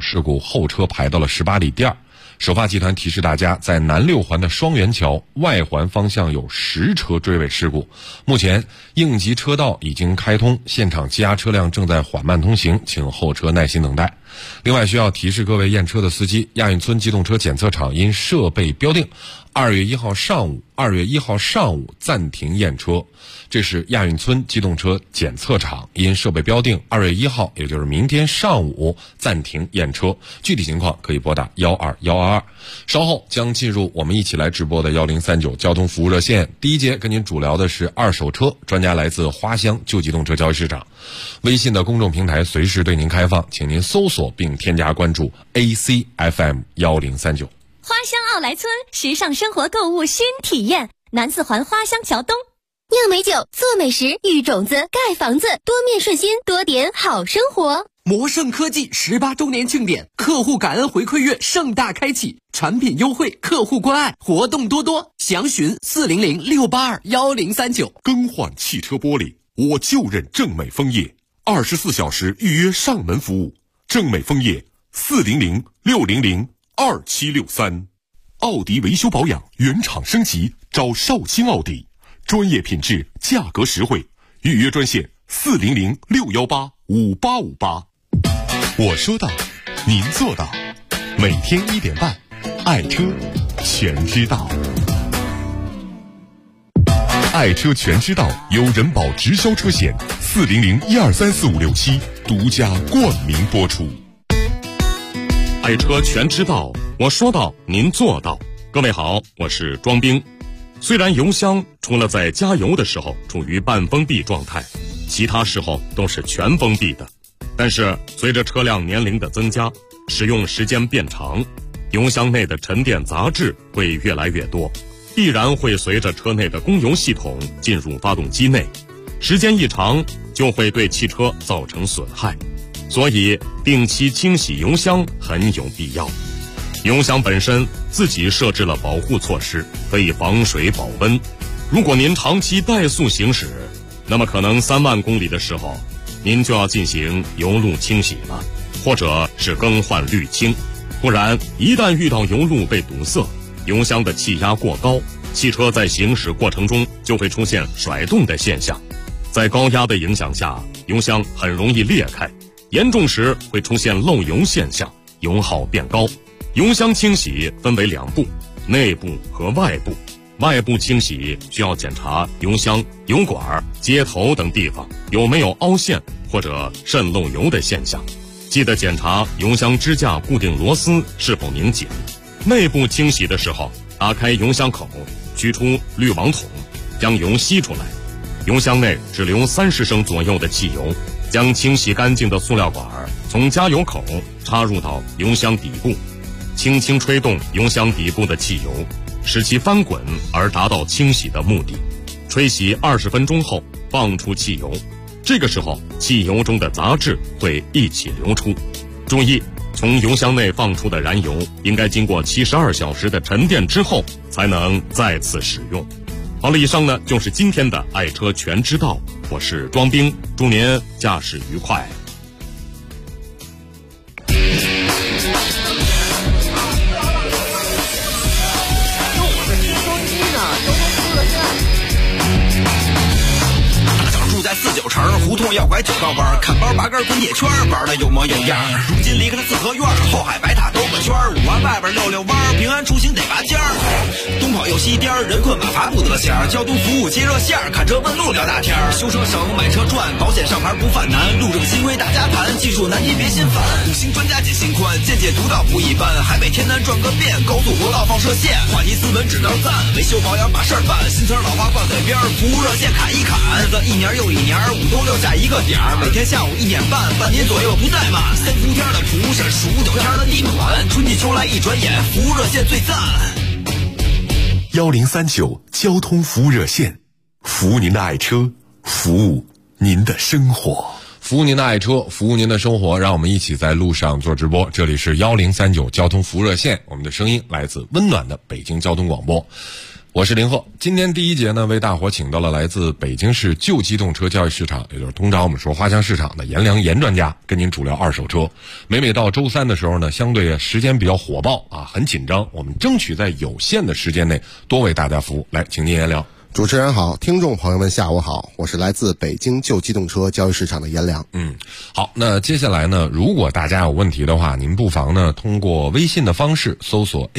事故后车排到了18里第二。首发集团提示大家，在南6环的双元桥外环方向有10车追尾事故，目前应急车道已经开通，现场积压车辆正在缓慢通行，请后车耐心等待。另外需要提示各位验车的司机，亚运村机动车检测场因设备标定2月1号上午暂停验车。这是亚运村机动车检测场因设备标定2月1号，也就是明天上午暂停验车。具体情况可以拨打12122。稍后将进入我们一起来直播的1039交通服务热线。第一节跟您主聊的是二手车，专家来自花乡旧机动车交易市场。微信的公众平台随时对您开放，请您搜索并添加关注 ACFM1039。 花乡奥莱村，时尚生活购物新体验，南4环花乡桥东。酿美酒，做美食，育种子，盖房子，多面顺心，多点好生活。 魔盛科技18周年庆典，客户感恩回馈月盛大开启，产品优惠，客户关爱，活动多多，详询400-682-1039。 更换汽车玻璃，我就认正美枫叶，24小时预约上门服务。正美枫叶400-600-2763。奥迪维修保养原厂升级，找绍兴奥迪，专业品质，价格实惠，预约专线400-618-5858。我说到，您做到。每天1点半，爱车全知道。爱车全知道由人保直销车险400-1234567独家冠名播出。 爱车全知道，我说到您做到。各位好，我是庄兵。虽然油箱除了在加油的时候处于半封闭状态，其他时候都是全封闭的，但是随着车辆年龄的增加，使用时间变长，油箱内的沉淀杂质会越来越多，必然会随着车内的供油系统进入发动机内，时间一长就会对汽车造成损害，所以定期清洗油箱很有必要。油箱本身自己设置了保护措施，可以防水保温。如果您长期怠速行驶，那么可能3万公里的时候，您就要进行油路清洗了，或者是更换滤清。不然一旦遇到油路被堵塞，油箱的气压过高，汽车在行驶过程中就会出现甩动的现象。在高压的影响下，油箱很容易裂开，严重时会出现漏油现象，油耗变高。油箱清洗分为2步，内部和外部。外部清洗需要检查油箱、油管、接头等地方有没有凹陷或者渗漏油的现象，记得检查油箱支架固定螺丝是否拧紧。内部清洗的时候，打开油箱口，取出滤网筒，将油吸出来，油箱内只留30升左右的汽油，将清洗干净的塑料管从加油口插入到油箱底部，轻轻吹动油箱底部的汽油，使其翻滚而达到清洗的目的。吹洗20分钟后放出汽油，这个时候汽油中的杂质会一起流出。注意，从油箱内放出的燃油应该经过72小时的沉淀之后才能再次使用。好了，以上呢就是今天的爱车全知道，我是庄兵，祝您驾驶愉快。 在49城胡同要拐9道弯，看包8根滚铁圈，玩的有模有样。如今离开了四合院，后海白塔兜个圈，5环外边溜溜弯，平安出行得拔尖儿。东跑又西颠，人困马乏不得闲。交通服务接热线，看车问路聊大天。修车省，买车赚，保险上牌不犯难。路政新规大家谈，技术难题别心烦。5星专家解心宽，见解独到不一般。海北天南转个遍，高速国道放射线。话题斯文只能赞，维修保养把事儿办。新词老话挂嘴边，服务热线砍一砍。日子一年又一年，5都6下一个点儿，每天下午1点半，半年左右不怠慢。3伏天的蒲是数9天的地暖，春季秋来一转眼，服务热线最赞。 1039交通服务热线，服务您的爱车，服务您的生活。 服务您的爱车，服务您的生活，让我们一起在路上做直播。这里是1039交通服务热线，我们的声音来自温暖的北京交通广播。 我是林鹤。今天第一节呢，为大伙请到了来自北京市旧机动车交易市场，也就是通常我们说花乡市场的严良严专家，跟您主聊二手车。每到周三的时候呢，相对时间比较火爆啊，很紧张，我们争取在有限的时间内多为大家服务。来，请您严良。 主持人好，听众朋友们下午好，我是来自北京旧机动车交易市场的严良。 好，那接下来呢，如果大家有问题的话，您不妨呢通过微信的方式搜索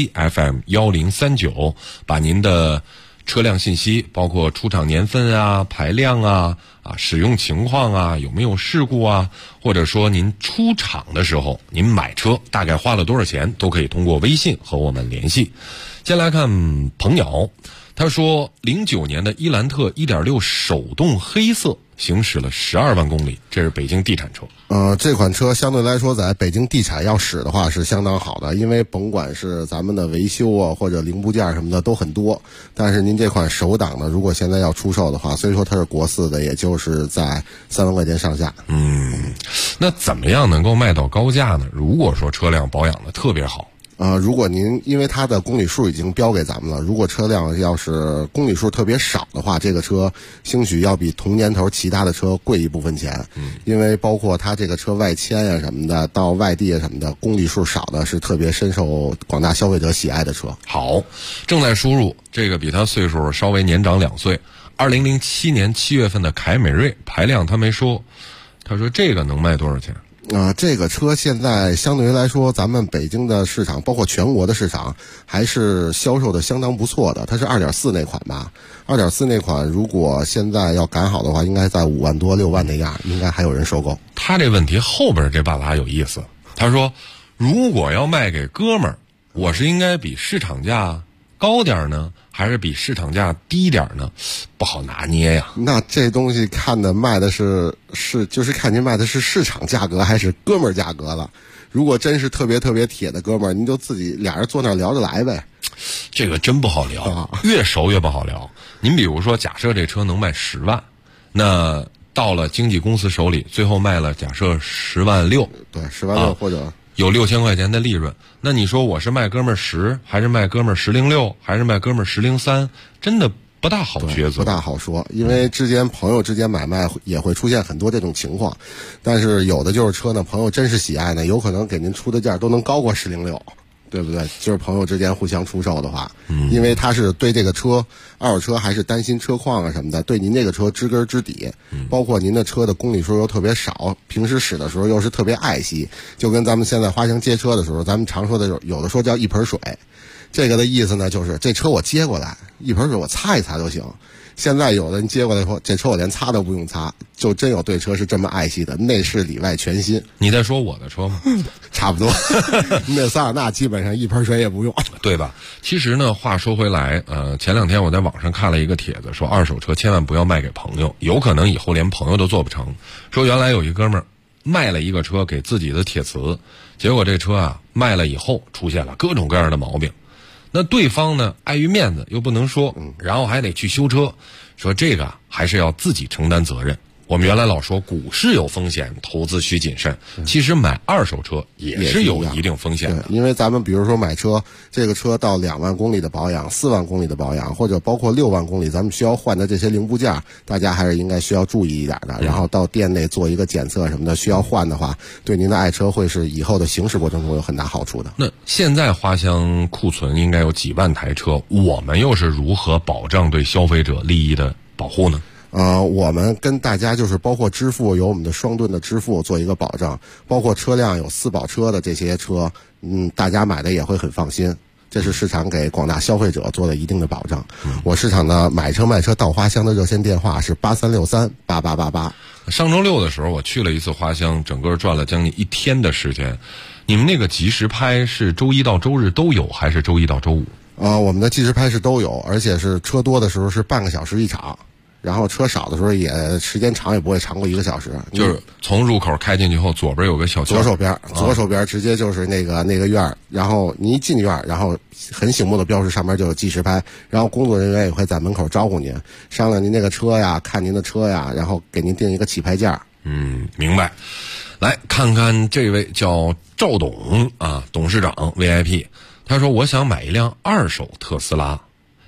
ACFM1039，把您的车辆信息，包括出厂年份啊、排量啊、使用情况啊、有没有事故啊，或者说您出厂的时候您买车大概花了多少钱，都可以通过微信和我们联系。先来看彭鸟。他说09年的伊兰特 1.6 手动黑色行驶了12万公里，这是北京地产车。 这款车相对来说在北京地产要使的话是相当好的，因为甭管是咱们的维修啊或者零部件什么的都很多。但是您这款手挡呢，如果现在要出售的话，虽说它是国四的，也就是在3万块钱上下。 那怎么样能够卖到高价呢？如果说车辆保养的特别好。 如果您因为它的公里数已经标给咱们了，如果车辆要是公里数特别少的话，这个车兴许要比同年头其他的车贵一部分钱。因为包括它这个车外迁啊什么的，到外地啊什么的，公里数少的是特别深受广大消费者喜爱的车。 好，正在输入这个比他岁数稍微年长2岁，2007年7月份的凯美瑞，排量他没说，他说这个能卖多少钱？ 这个车现在相对于来说，咱们北京的市场，包括全国的市场，还是销售的相当不错的。它是 2.4 那款吧 ,2.4 那款如果现在要赶好的话，应该在5万多6万那样，应该还有人收购。 他这问题后边这半拉有意思，他说如果要卖给哥们儿，我是应该比市场价高点呢，还是比市场价低点呢？不好拿捏呀。 那这东西看的卖的就是看您卖的是市场价格还是哥们儿价格了。如果真是特别特别铁的哥们儿，您就自己俩人坐那儿聊着来呗。 这个真不好聊，越熟越不好聊。您比如说，假设这车能卖10万，那到了经纪公司手里，最后卖了假设10万6， 对，10万6或者。 有6000块钱的利润，那你说我是卖哥们儿10，还是卖哥们儿1006，还是卖哥们儿1003？真的不大好抉择， 不大好说，因为朋友之间买卖也会出现很多这种情况。但是有的就是车呢，朋友真是喜爱呢，有可能给您出的价都能高过1006。对不对？就是朋友之间互相出售的话，因为他是对这个车二手车还是担心车况啊什么的，对您这个车知根知底，包括您的车的公里数又特别少，平时使的时候又是特别爱惜，就跟咱们现在花乡接车的时候，咱们常说的有的说叫一盆水，这个的意思呢就是这车我接过来一盆水我擦一擦就行。现在有的人接过来说这车我连擦都不用擦，就真有对车是这么爱惜的，内饰里外全新。 你在说我的车吗？ 差不多。那桑塔纳基本上一盆水也不用， 对吧？其实呢，话说回来，前2天我在网上看了一个帖子，说二手车千万不要卖给朋友，有可能以后连朋友都做不成。说原来有一哥们儿卖了一个车给自己的铁磁，结果这车卖了以后出现了各种各样的毛病。那对方呢，碍于面子又不能说，然后还得去修车，说这个还是要自己承担责任。我们原来老说股市有风险，投资需谨慎，其实买二手车也是有一定风险的。 对，因为咱们比如说买车，这个车到2万公里的保养、4万公里的保养，或者包括6万公里，咱们需要换的这些零部件，大家还是应该需要注意一点的。然后到店内做一个检测什么的，需要换的话，对您的爱车会是以后的行驶过程中有很大好处的。 那现在花乡库存应该有几万台车，我们又是如何保障对消费者利益的保护呢？ 我们跟大家就是包括支付有我们的双盾的支付做一个保障，包括车辆有4保车的这些车，大家买的也会很放心。这是市场给广大消费者做了一定的保障。我市场的买车卖车到花乡的热线电话是83638888。 上周6的时候我去了一次花乡，整个转了将近1天的时间。你们那个即时拍是周一到周日都有，还是周一到周五？ 我们的即时拍是都有，而且是车多的时候是半个小时一场。然后车少的时候也时间长也不会长过1个小时， 就是从入口开进去后，左边有个小左手边直接就是那个院，然后你一进院，然后很醒目的标识上面就有计时拍，然后工作人员也会在门口招呼您，商量您那个车呀，看您的车呀，然后给您定一个起拍价。 明白。来看看这位叫赵董董事长 VIP， 他说我想买一辆2手特斯拉。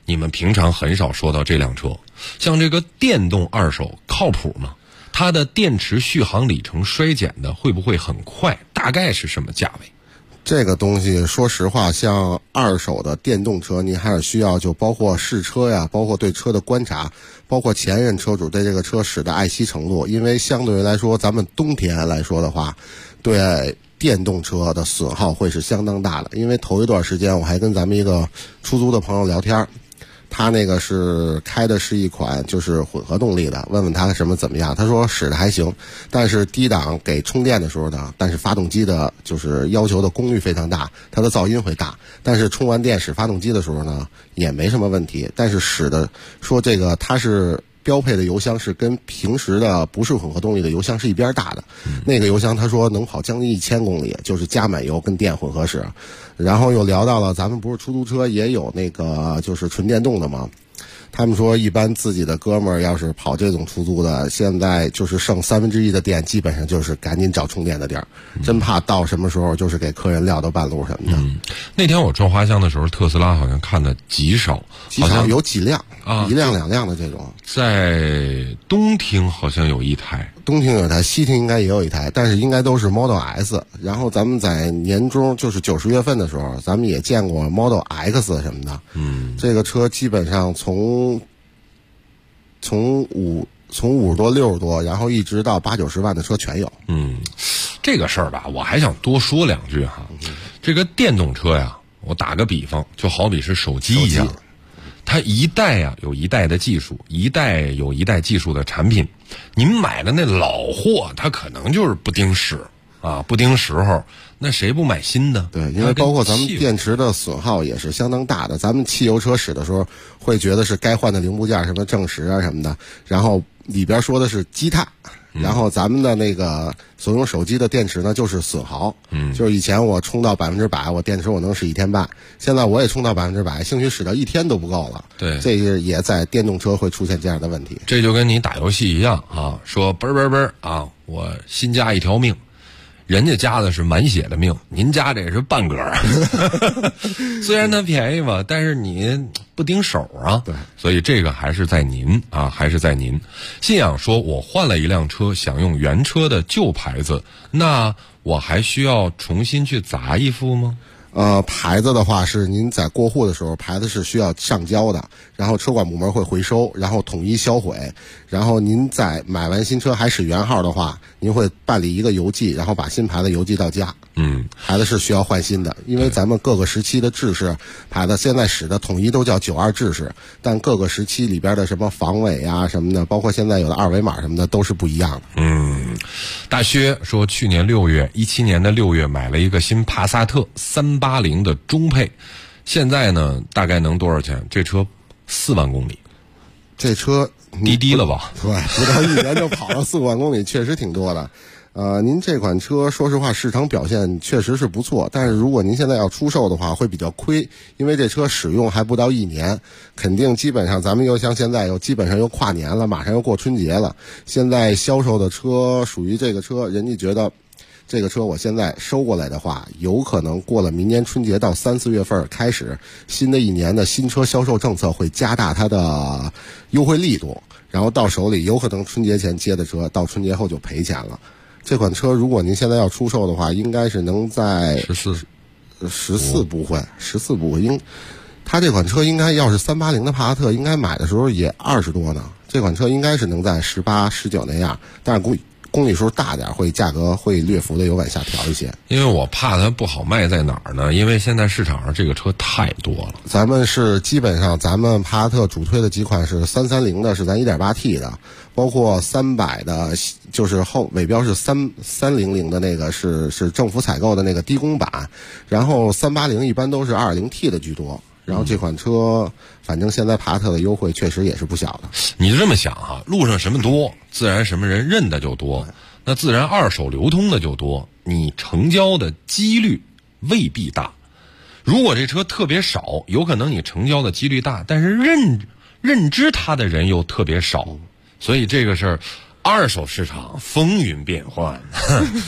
你们平常很少说到这辆车。像这个电动二手靠谱吗？它的电池续航里程衰减的会不会很快？大概是什么价位？ 这个东西说实话，像二手的电动车，您还是需要就包括试车呀，包括对车的观察，包括前任车主对这个车使的爱惜程度。因为相对于来说，咱们冬天来说的话，对电动车的损耗会是相当大的。因为头一段时间我还跟咱们一个出租的朋友聊天，他那个是开的是一款就是混合动力的，问问他什么怎么样，他说使的还行，但是低档给充电的时候呢，但是发动机的就是要求的功率非常大，它的噪音会大，但是充完电使发动机的时候呢也没什么问题，但是使的说这个它是标配的油箱是跟平时的不是混合动力的油箱是一边大的，那个油箱他说能跑将近1000公里，就是加满油跟电混合使。然后又聊到了咱们不是出租车也有那个就是纯电动的吗？他们说一般自己的哥们儿要是跑这种出租的，现在就是剩1/3的电，基本上就是赶紧找充电的地儿，真怕到什么时候就是给客人撂到半路什么的。 那天我转花乡的时候，特斯拉好像看的极少， 好像有几辆啊 ，1辆2辆的这种。 在东厅好像有一台， 东厅有一台，西厅应该也有一台，但是应该都是 Model S。然后咱们在年中就是90月份的时候，咱们也见过 Model X 什么的。这个车基本上从50多60多，然后一直到80-90万的车全有。 这个事儿吧，我还想多说两句哈。这个电动车呀，我打个比方，就好比是手机一样，它一代呀有一代的技术，一代有一代技术的产品。您买的那老货，它可能就是不盯使啊，不盯时候，那谁不买新的？ 对，因为包括咱们电池的损耗也是相当大的。咱们汽油车使的时候，会觉得是该换的零部件，什么正时啊什么的，然后里边说的是积碳。然后咱们的那个所用手机的电池呢，就是损耗。就是以前我充到100%，我电池我能使1天半，现在我也充到100%，兴许使到1天都不够了。 对， 这个也在电动车会出现这样的问题。 这就跟你打游戏一样啊，说嘣啊，我新加一条命。人家加的是满血的命，您加这是半格虽然它便宜吧，但是你不盯手啊。 对， 所以这个还是在您啊，还是在您。信仰说，我换了一辆车，想用原车的旧牌子，那我还需要重新去砸一副吗？ 牌子的话是您在过户的时候，牌子是需要上交的，然后车管部门会回收，然后统一销毁。然后您在买完新车还使原号的话，您会办理一个邮寄，然后把新牌子邮寄到家。牌子是需要换新的，因为咱们各个时期的制式牌子现在使的统一都叫92制式，但各个时期里边的什么防伪啊什么的，包括现在有的二维码什么的都是不一样的。 大薛说，去年6月，17年的6月买了一个新帕萨特380的中配，现在呢大概能多少钱？这车4万公里， 这车低了吧？ 对，不到1年就跑了4万公里，确实挺多的。您这款车说实话市场表现确实是不错，但是如果您现在要出售的话会比较亏，因为这车使用还不到1年，肯定基本上咱们又像现在基本上又跨年了，马上又过春节了，现在销售的车属于这个车，人家觉得这个车我现在收过来的话，有可能过了明年春节到3-4月份开始，新的一年的新车销售政策会加大它的优惠力度，然后到手里有可能春节前接的车到春节后就赔钱了。这款车如果您现在要出售的话，应该是能在14不会，14不会，它这款车应该要是380的帕萨特，应该买的时候也20多呢。这款车应该是能在18、19那样，但是公里数大点，价格会略幅的有往下调一些。 因为我怕它不好卖在哪儿呢？因为现在市场上这个车太多了。 咱们是基本上咱们帕萨特主推的几款是330的，是咱 1.8T 的，包括300的，就是后尾标是300的那个是政府采购的那个低功版，然后380一般都是 2.0T 的居多。然后这款车反正现在帕萨特的优惠确实也是不小的。 你就这么想哈，路上什么多，自然什么人认的就多，那自然二手流通的就多，你成交的几率未必大。如果这车特别少，有可能你成交的几率大，但是认知它的人又特别少，所以这个事儿，二手市场风云变幻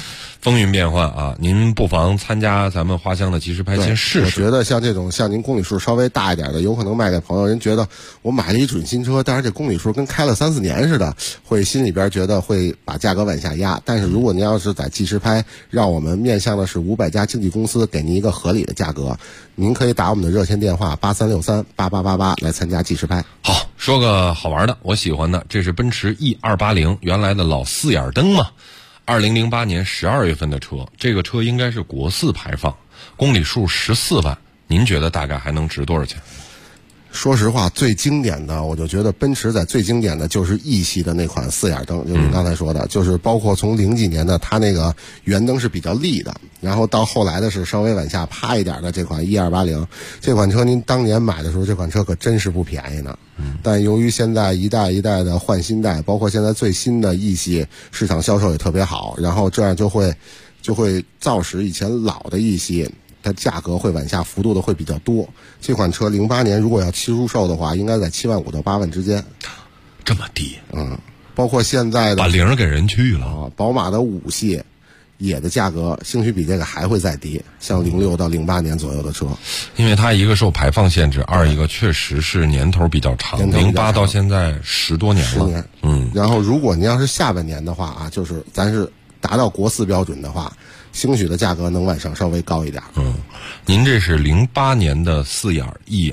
风云变幻啊！您不妨参加咱们花乡的即时拍先试试。 我觉得像这种像您公里数稍微大一点的，有可能卖给朋友，人觉得我买了一准新车，但是这公里数跟开了3-4年似的，会心里边觉得会把价格往下压。但是如果您要是在即时拍，让我们面向的是500家经纪公司，给您一个合理的价格，您可以打我们的热线电话83638888来参加即时拍。 好，说个好玩的，我喜欢的，这是奔驰 E280 原来的老4眼灯嘛。2008年12月份的车，这个车应该是国4排放，公里数14万，您觉得大概还能值多少钱？ 说实话，最经典的，我就觉得奔驰在最经典的就是 E 系的那款4眼灯，就是你刚才说的，就是包括从00几年的它那个圆灯是比较立的，然后到后来的是稍微往下趴一点的这款 E280，这款车您当年买的时候，这款车可真是不便宜呢。但由于现在一代一代的换新代，包括现在最新的 E 系市场销售也特别好，然后这样就会造使以前老的 E 系它价格会往下幅度的会比较多。这款车08年如果要出售的话，应该在7万5到8万之间。 这么低？ 包括现在的把零给人去了啊，宝马的5系也的价格兴许比这个还会再低，像06到08年左右的车。 因为它一个受排放限制，二一个确实是年头比较长，08到现在10多年了。10 年。然后如果您要是下半年的话啊，就是咱是达到国4标准的话，兴许的价格能往上稍微高一点。 您这是08年的4眼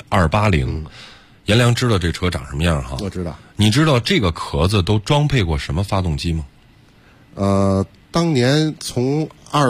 E280，颜良知道这车长什么样哈？ 我知道。 你知道这个壳子都装配过什么发动机吗？ 当年从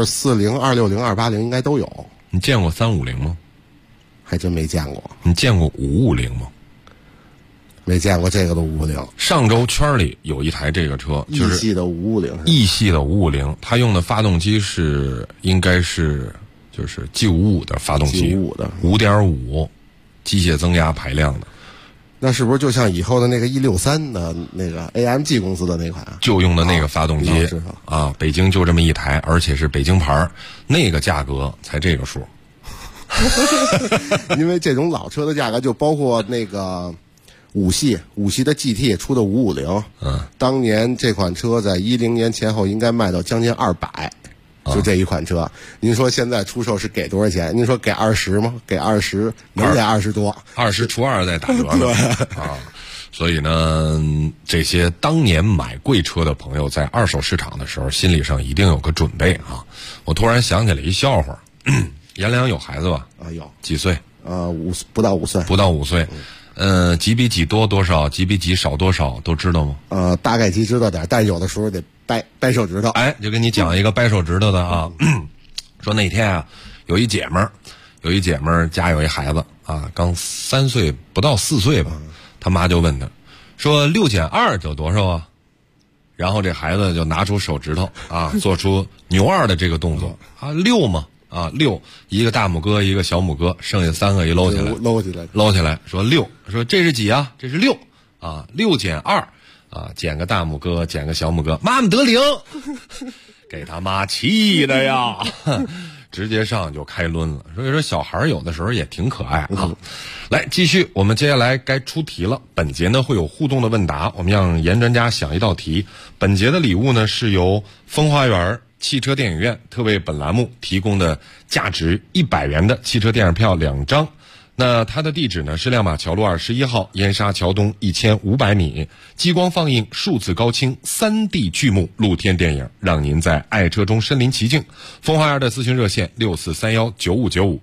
240、260、280应该都有。 你见过350吗？ 还真没见过。 你见过550吗？ 没见过这个的550。 上周圈里有一台这个车，就是 E 系的550。 E 系的550，它用的发动机是应该是就是 G55的发动机 ，G55的 5.5机械增压排量的。 那是不是就像以后的那个 E63的那个 AMG 公司的那款啊？ 就用的那个发动机啊，北京就这么一台，而且是北京牌，那个价格才这个数。 因为这种老车的价格就包括那个5系的 GT 出的550，当年这款车在10年前后应该卖到将近200。就这一款车，您说现在出售是给多少钱？您说给20吗？给20，能给20多 ，20除2再打折呢啊！所以呢，这些当年买贵车的朋友，在二手市场的时候，心理上一定有个准备啊！我突然想起来一笑话，颜良有孩子吧？ 有。 几岁？ 不到5岁。 不到5岁。几比几多多少，几比几少多少，都知道吗？ 大概知道点，但有的时候得掰手指头。 哎，就跟你讲一个掰手指头的啊。说那天啊，有一姐们儿家有一孩子啊，刚3岁不到4岁吧，他妈就问他，说6减2得多少啊？然后这孩子就拿出手指头啊，做出牛2的这个动作啊，6嘛。6，一个大拇哥，一个小拇哥，剩下3个一搂起来，说6，说这是几啊？这是6啊，6减2啊，减个大拇哥，减个小拇哥，妈妈得0，给他妈气的呀，直接上就开抡了。所以说小孩有的时候也挺可爱啊。来继续，我们接下来该出题了。本节呢会有互动的问答，我们让严专家想一道题。本节的礼物呢是由风花园汽车电影院特为本栏目提供的价值100元的汽车电影票2张。那它的地址呢是亮马桥路21号燕莎桥东1500米，激光放映数字高清 3D 剧目露天电影，让您在爱车中身临其境。风花园的咨询热线64319595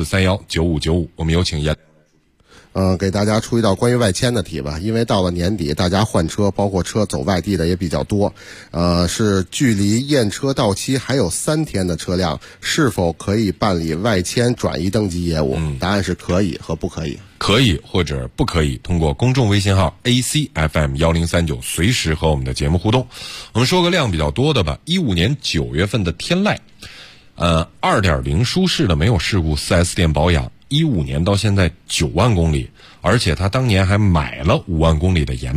64319595，我们有请严。 给大家出一道关于外迁的题吧，因为到了年底，大家换车，包括车走外地的也比较多。是距离验车到期还有3天的车辆，是否可以办理外迁转移登记业务？答案是可以和不可以。 可以或者不可以通过公众微信号 ACFM1039随时和我们的节目互动。我们说个量比较多的吧，15年9月份的天籁，2.0舒适的没有事故 4S 店保养，15年到现在9万公里，而且他当年还买了5万公里的延保。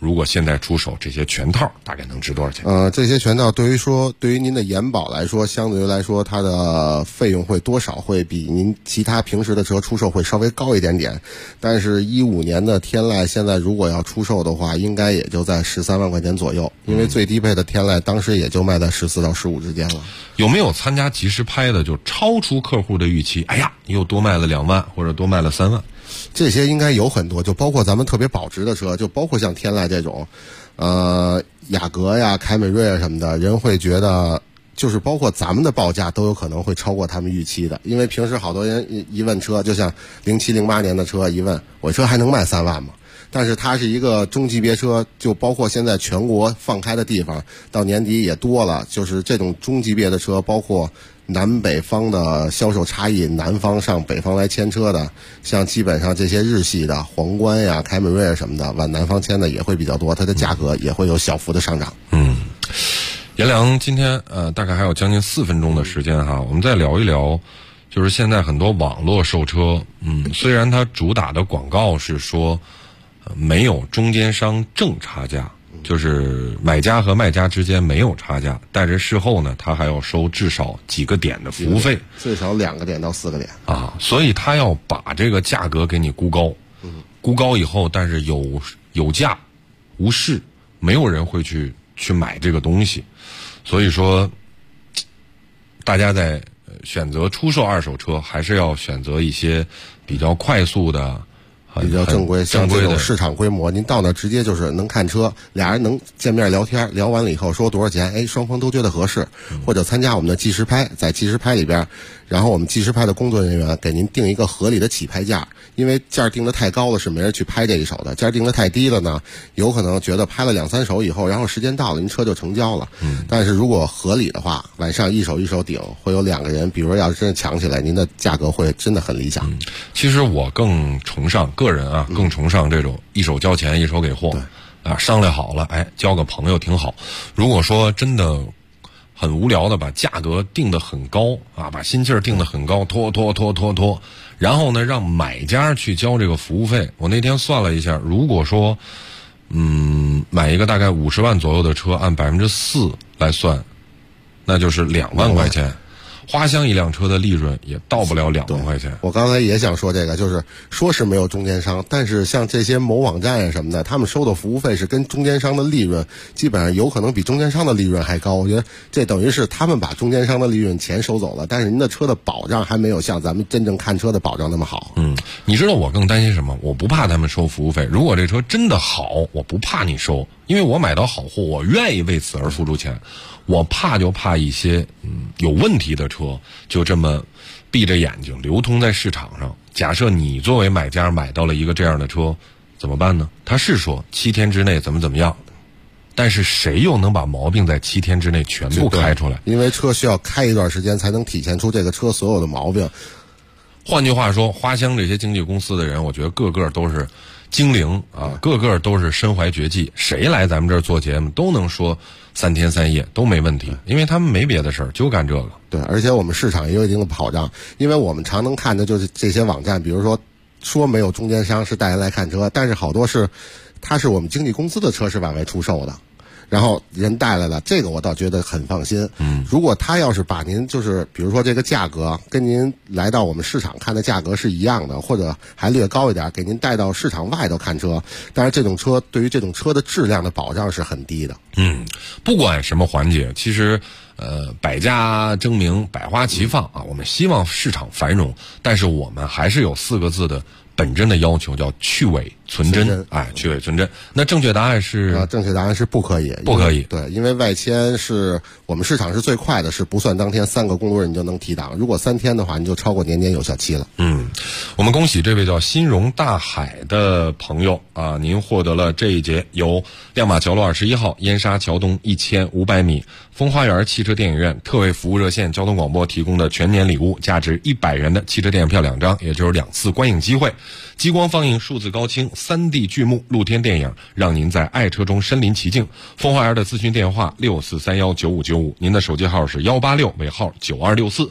如果现在出手这些全套，大概能值多少钱？ 这些全套对于您的延保来说，相对于来说，它的费用会多少会比您其他平时的车出售会稍微高一点点。但是15年的天籁现在如果要出售的话，应该也就在13万块钱左右，因为最低配的天籁当时也就卖在14到15之间了。 有没有参加即时拍的就超出客户的预期？哎呀，又多卖了2万或者多卖了3万？ 这些应该有很多，就包括咱们特别保值的车，就包括像天籁这种，雅阁呀、凯美瑞啊什么的，人会觉得就是包括咱们的报价都有可能会超过他们预期的，因为平时好多人一问车，就像07、08年的车一问，我车还能卖3万吗？但是它是一个中级别车，就包括现在全国放开的地方，到年底也多了，就是这种中级别的车，包括南北方的销售差异，南方上北方来签车的，像基本上这些日系的皇冠呀、凯美瑞啊什么的，往南方签的也会比较多，它的价格也会有小幅的上涨。 颜良，今天大概还有将近4分钟的时间哈，我们再聊一聊，就是现在很多网络售车，虽然它主打的广告是说没有中间商挣差价，就是买家和卖家之间没有差价，但是事后呢，他还要收至少几个点的服务费， 最少2个点到4个点啊，所以他要把这个价格给你估高，估高以后，但是有价无市，没有人会去买这个东西，所以说大家在选择出售二手车，还是要选择一些比较快速的。 比较正规，像这种市场规模，您到那直接就是能看车，俩人能见面聊天，聊完了以后说多少钱，双方都觉得合适，或者参加我们的即时拍，在即时拍里边，然后我们即时拍的工作人员给您定一个合理的起拍价，因为价定的太高了是没人去拍这一手的，价定的太低了呢，有可能觉得拍了2、3手以后，然后时间到了，您车就成交了。但是如果合理的话，晚上一手顶，会有2个人，比如说要是真的抢起来，您的价格会真的很理想。 其实我更崇尚个人啊，更崇尚这种一手交钱一手给货，商量好了，交个朋友挺好。如果说真的很无聊的把价格定得很高啊，把心气儿定得很高，拖，然后呢让买家去交这个服务费。我那天算了一下，如果说买一个大概50万左右的车，按4%来算，那就是2万块钱。花乡一辆车的利润也到不了2万块钱。 我刚才也想说这个，就是说是没有中间商，但是像这些某网站什么的，他们收的服务费是跟中间商的利润基本上有可能比中间商的利润还高。我觉得这等于是他们把中间商的利润钱收走了，但是您的车的保障还没有像咱们真正看车的保障那么好。 你知道我更担心什么？我不怕他们收服务费，如果这车真的好，我不怕你收，因为我买到好货，我愿意为此而付出钱。我怕就怕一些有问题的车就这么闭着眼睛流通在市场上。假设你作为买家买到了一个这样的车，怎么办呢？他是说7天之内怎么样，但是谁又能把毛病在7天之内全部开出来？ 因为车需要开一段时间才能体现出这个车所有的毛病。 换句话说，花乡这些经纪公司的人，我觉得个个都是精灵啊，个个都是身怀绝技，谁来咱们这儿做节目都能说3天3夜都没问题，因为他们没别的事儿，就干这个。 对，而且我们市场也有一定的保障，因为我们常能看的就是这些网站，比如说没有中间商是带人来看车，但是好多它是我们经纪公司的车是往外出售的，然后人带来了，这个我倒觉得很放心。如果他要是把您就是比如说这个价格跟您来到我们市场看的价格是一样的，或者还略高一点，给您带到市场外头看车，但是这种车对于这种车的质量的保障是很低的。 不管什么环节，其实百家争鸣，百花齐放啊，我们希望市场繁荣，但是我们还是有4个字的本真的要求，叫去伪存真。去伪存真。那正确答案是？ 正确答案是不可以。 不可以。 对，因为外签是我们市场是最快的，是不算当天3个工作日你就能提档，如果3天的话，你就超过年有效期了。 我们恭喜这位叫新荣大海的朋友啊，您获得了这一节由亮马桥路21号燕莎桥东1500米风花园汽车电影院特惠服务热线交通广播提供的全年礼物，价值100元的汽车电影票2张，也就是2次观影机会，激光放映数字高清 3D 剧目露天电影，让您在爱车中身临其境。风花园的咨询电话64319595，您的手机号是186尾号9264。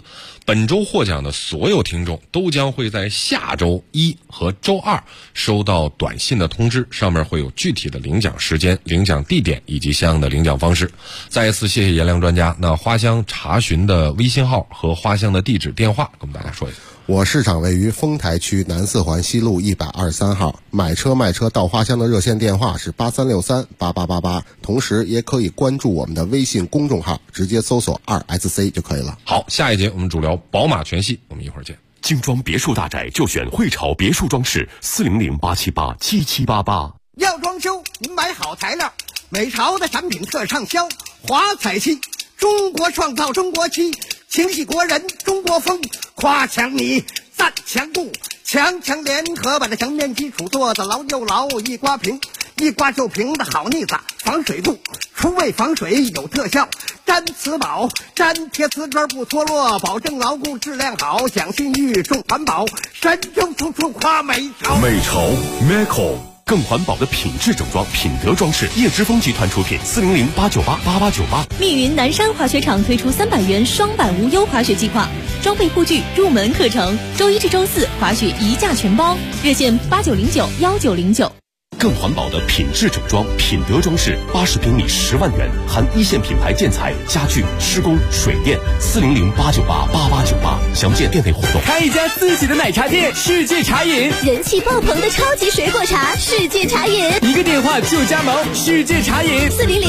本周获奖的所有听众都将会在下周1和周2收到短信的通知，上面会有具体的领奖时间、领奖地点以及相应的领奖方式。再一次谢谢颜良专家。那花乡查询的微信号和花乡的地址电话跟我们大家说一下。 我市场位于丰台区南四环西路123号，买车卖车到花乡的热线电话是83638888，同时也可以关注我们的微信公众号，直接搜索2SC 就可以了。 好，下一节我们主聊宝马全系，我们一会儿见。 精装别墅大宅就选汇潮别墅装饰，400-878-7788。 要装修您买好材料，美潮的产品特畅销，华彩漆，中国创造中国漆，情系国人中国风，夸强米赞强固，强联合把这墙面基础做得牢又牢，一刮平一刮就平的好腻子，防水度，除味防水有特效，粘瓷宝粘贴瓷砖不脱落，保证牢固质量好，讲信誉重环保，神州处处夸美潮。 美潮 Meco 更环保的品质整装，品德装饰，叶之峰集团出品，400-898-8898。 密云南山滑雪场推出300元双板无忧滑雪计划，装备护具、入门课程，周1至周4滑雪一价全包，热线89091909。 更环保的品质整装，品德装饰，80平米10万元，含一线品牌建材、家具、施工、水电，400-898-8898。详见店内活动。 开一家自己的奶茶店，世界茶饮， 人气爆棚的超级水果茶，世界茶饮， 一个电话就加盟世界茶饮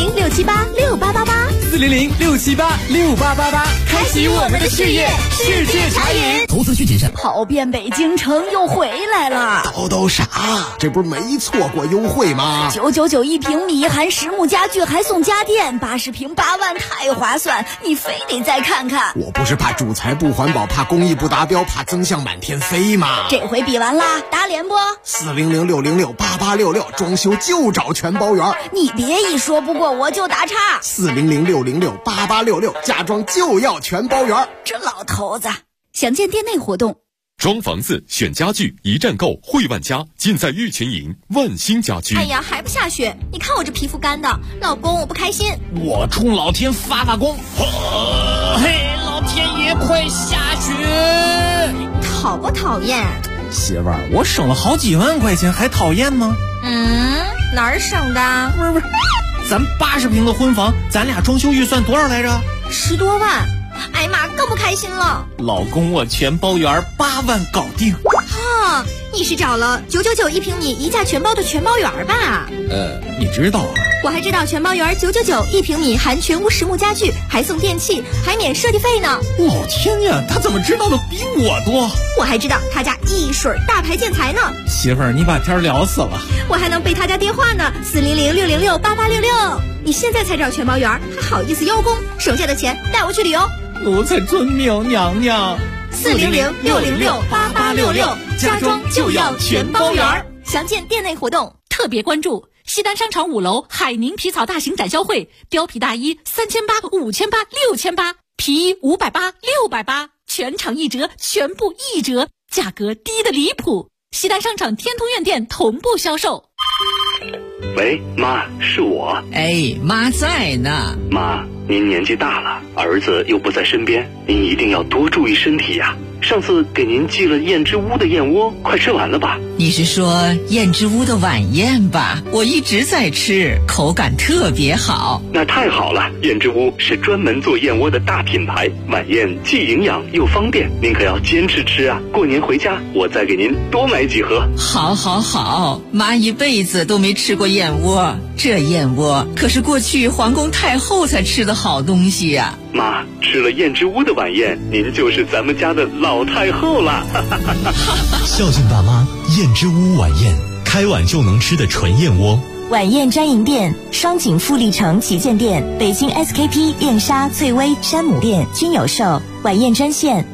，400-678-6888，400-678-6888， 开启我们的事业，世界茶饮。 投资需谨慎。 跑遍北京城又回来了， 都傻，这不是没错过优惠吗 ？999一平米，含实木家具还送家电，80平8万，太划算，你非得再看看。 我不是怕主材不环保，怕工艺不达标，怕增项满天飞吗？ 这回比完啦，打脸不 ？400-606-8866，装修就找全包圆。 你别一说不过我就打岔。 400-606-8866，家装就要全包圆。 这老头子，详见店内活动。 装房子选家具一站购，汇万家，尽在玉泉营万兴家居。 哎呀，还不下雪？你看我这皮肤干的，老公我不开心。 我冲老天发功，嘿，老天爷快下雪！ 讨不讨厌？ 媳妇儿，我省了好几万块钱，还讨厌吗？ 哪儿省的？ 不是，咱80平的婚房，咱俩装修预算多少来着 ？10多万。哎呀妈，更不开心了。 老公，我全包圆8万搞定。 哈，你是找了999一平米一价全包的全包圆吧？ 你知道啊？ 我还知道全包圆999一平米，含全屋实木家具，还送电器，还免设计费呢。 老天呀，他怎么知道的比我多？ 我还知道他家一水大牌建材呢。 媳妇儿，你把天聊死了。 我还能背他家电话呢，400-606-8866。你现在才找全包圆，还好意思邀功？省下的钱带我去旅游。 奴才遵命，娘娘。 400-606-8866，家装就要全包圆。详见店内活动。特别关注西单商场5楼海宁皮草大型展销会，貂皮大衣3800、5800、6800，皮衣580、680，全场1折，全部1折，价格低得离谱。西单商场天通苑店同步销售。 喂，妈，是我。 哎，妈在呢。 妈，您年纪大了，儿子又不在身边，您一定要多注意身体呀。上次给您寄了燕之屋的燕窝，快吃完了吧？ 你是说燕之屋的晚宴吧？我一直在吃，口感特别好。 那太好了，燕之屋是专门做燕窝的大品牌，晚宴既营养又方便，您可要坚持吃啊！过年回家我再给您多买几盒。 好好好，妈一辈子都没吃过燕窝，这燕窝可是过去皇宫太后才吃的好东西呀。 妈，吃了燕之屋的晚宴，您就是咱们家的老太后了。 孝敬爸妈，燕之屋晚宴，开碗就能吃的纯燕窝。 晚宴专营店：双井富力城旗舰店、北京 SKP 燕莎、翠微、山姆店均有售。晚宴专线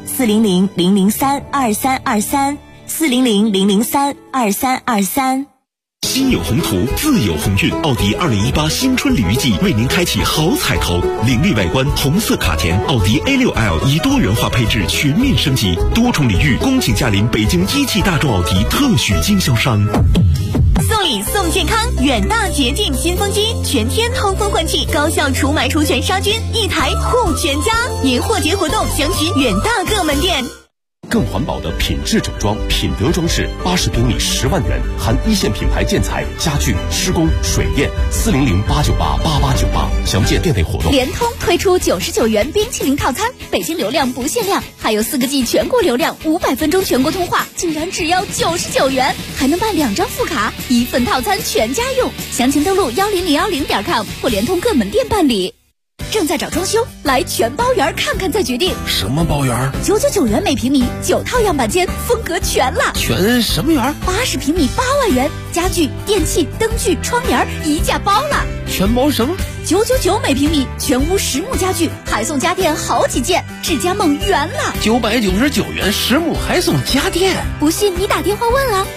400-003-2323，400-003-2323。 心有宏图，自有鸿运。奥迪2018新春礼遇季为您开启好彩头，凌厉外观，红色卡钿，奥迪 A6L 以多元化配置全面升级，多重礼遇，恭请驾临北京一汽大众奥迪特许经销商。 送礼送健康，远大洁净新风机，全天通风换气，高效除霾除醛杀菌，一台护全家。年货节活动详询远大各门店。 更环保的品质整装，品德装饰，80平米10万元，含一线品牌建材、家具、施工、水电，400-898-8898，详见店内活动。 联通推出99元冰淇淋套餐，北京流量不限量，还有4个G 全国流量，500分钟全国通话，竟然只要99元，还能办2张副卡，1份套餐全家用。详情登录10010.com 或联通各门店办理。正在找装修，来全包园看看再决定。 什么包园 ？999元每平米，9套样板间，风格全了。 全什么园 ？80平米8万元，家具、电器、灯具、窗帘一价包了。 全包什么 ？999每平米，全屋实木家具，还送家电好几件，智家梦圆了。 999元实木还送家电， 不信你打电话问啊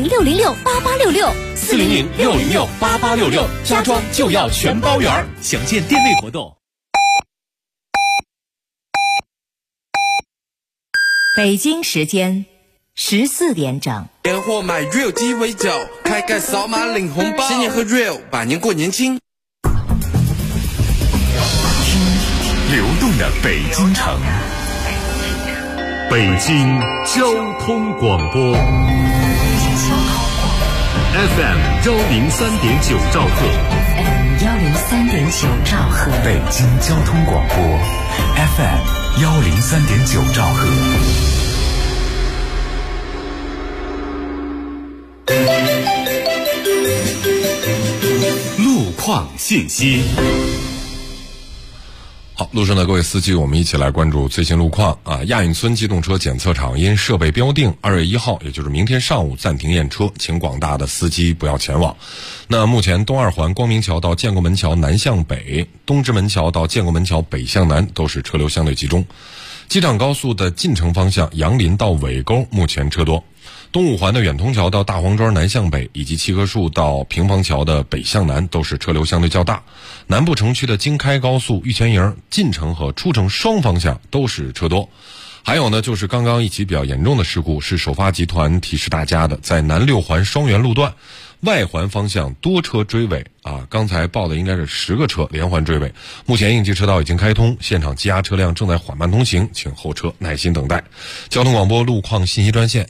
，400-606-8866，400-606-8866， 家装就要全包圆。详见店内活动。 北京时间14点整。 年货买 Real 鸡尾酒，开盖扫码领红包，新年喝 Real， 百年过年轻。 流动的北京城，北京交通广播 FM 103.9兆赫 103.9兆赫， 北京交通广播 FM 103.9兆赫。路况信息。 好，路上的各位司机，我们一起来关注最新路况啊！亚运村机动车检测场因设备标定，2月1号，也就是明天上午暂停验车，请广大的司机不要前往。那目前东二环光明桥到建国门桥南向北，东直门桥到建国门桥北向南都是车流相对集中。机场高速的进城方向杨林到尾沟目前车多。东五环的远通桥到大黄庄南向北，以及七棵树到平房桥的北向南都是车流相对较大。南部城区的京开高速玉泉营进城和出城双方向都是车多。还有呢，就是刚刚一起比较严重的事故，是首发集团提示大家的，在南六环双元路段外环方向多车追尾啊，刚才报的应该是10个车连环追尾。目前应急车道已经开通，现场积压车辆正在缓慢通行，请后车耐心等待。交通广播路况信息专线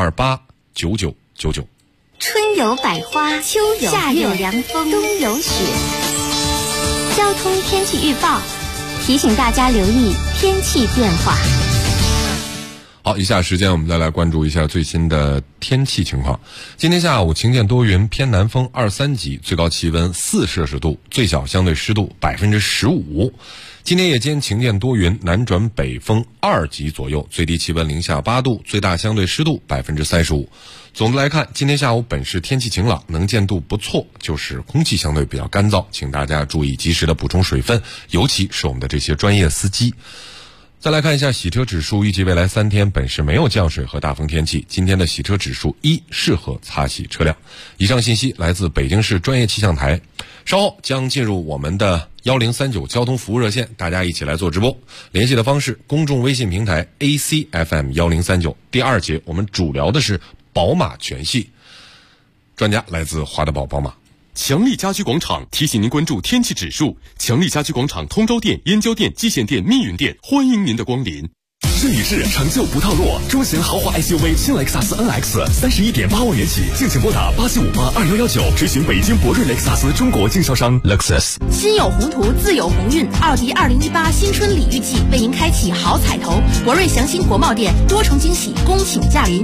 65289999。 春有百花，秋有夏有凉风，冬有雪。交通天气预报提醒大家留意天气变化。 好，以下时间我们再来关注一下最新的天气情况。今天下午晴见多云，偏南风2、3级，最高气温4摄氏度，最小相对湿度15%。今天夜间晴见多云，南转北风2级左右，最低气温零下8度，最大相对湿度35%。总的来看，今天下午本市天气晴朗，能见度不错，就是空气相对比较干燥，请大家注意及时的补充水分，尤其是我们的这些专业司机。再来看一下洗车指数，预计未来3天本市没有降水和大风天气。今天的洗车指数1，适合擦洗车辆。以上信息来自北京市专业气象台。稍后将进入我们的1039交通服务热线，大家一起来做直播。联系的方式：公众微信平台 ACFM 1039。第2节我们主聊的是宝马全系，专家来自华德宝宝马。 强力家居广场提醒您关注天气指数。强力家居广场通州店、燕郊店、蓟县店、密云店，欢迎您的光临。 试一试，成就不套路。中型豪华 SUV 新雷克萨斯 NX 31.8万元起，敬请拨打87582119，咨询北京博瑞雷克萨斯中国经销商 Lexus。 心有宏图，自有鸿运。奥迪2018新春礼遇季为您开启好彩头，博瑞祥鑫国贸店多重惊喜恭请驾临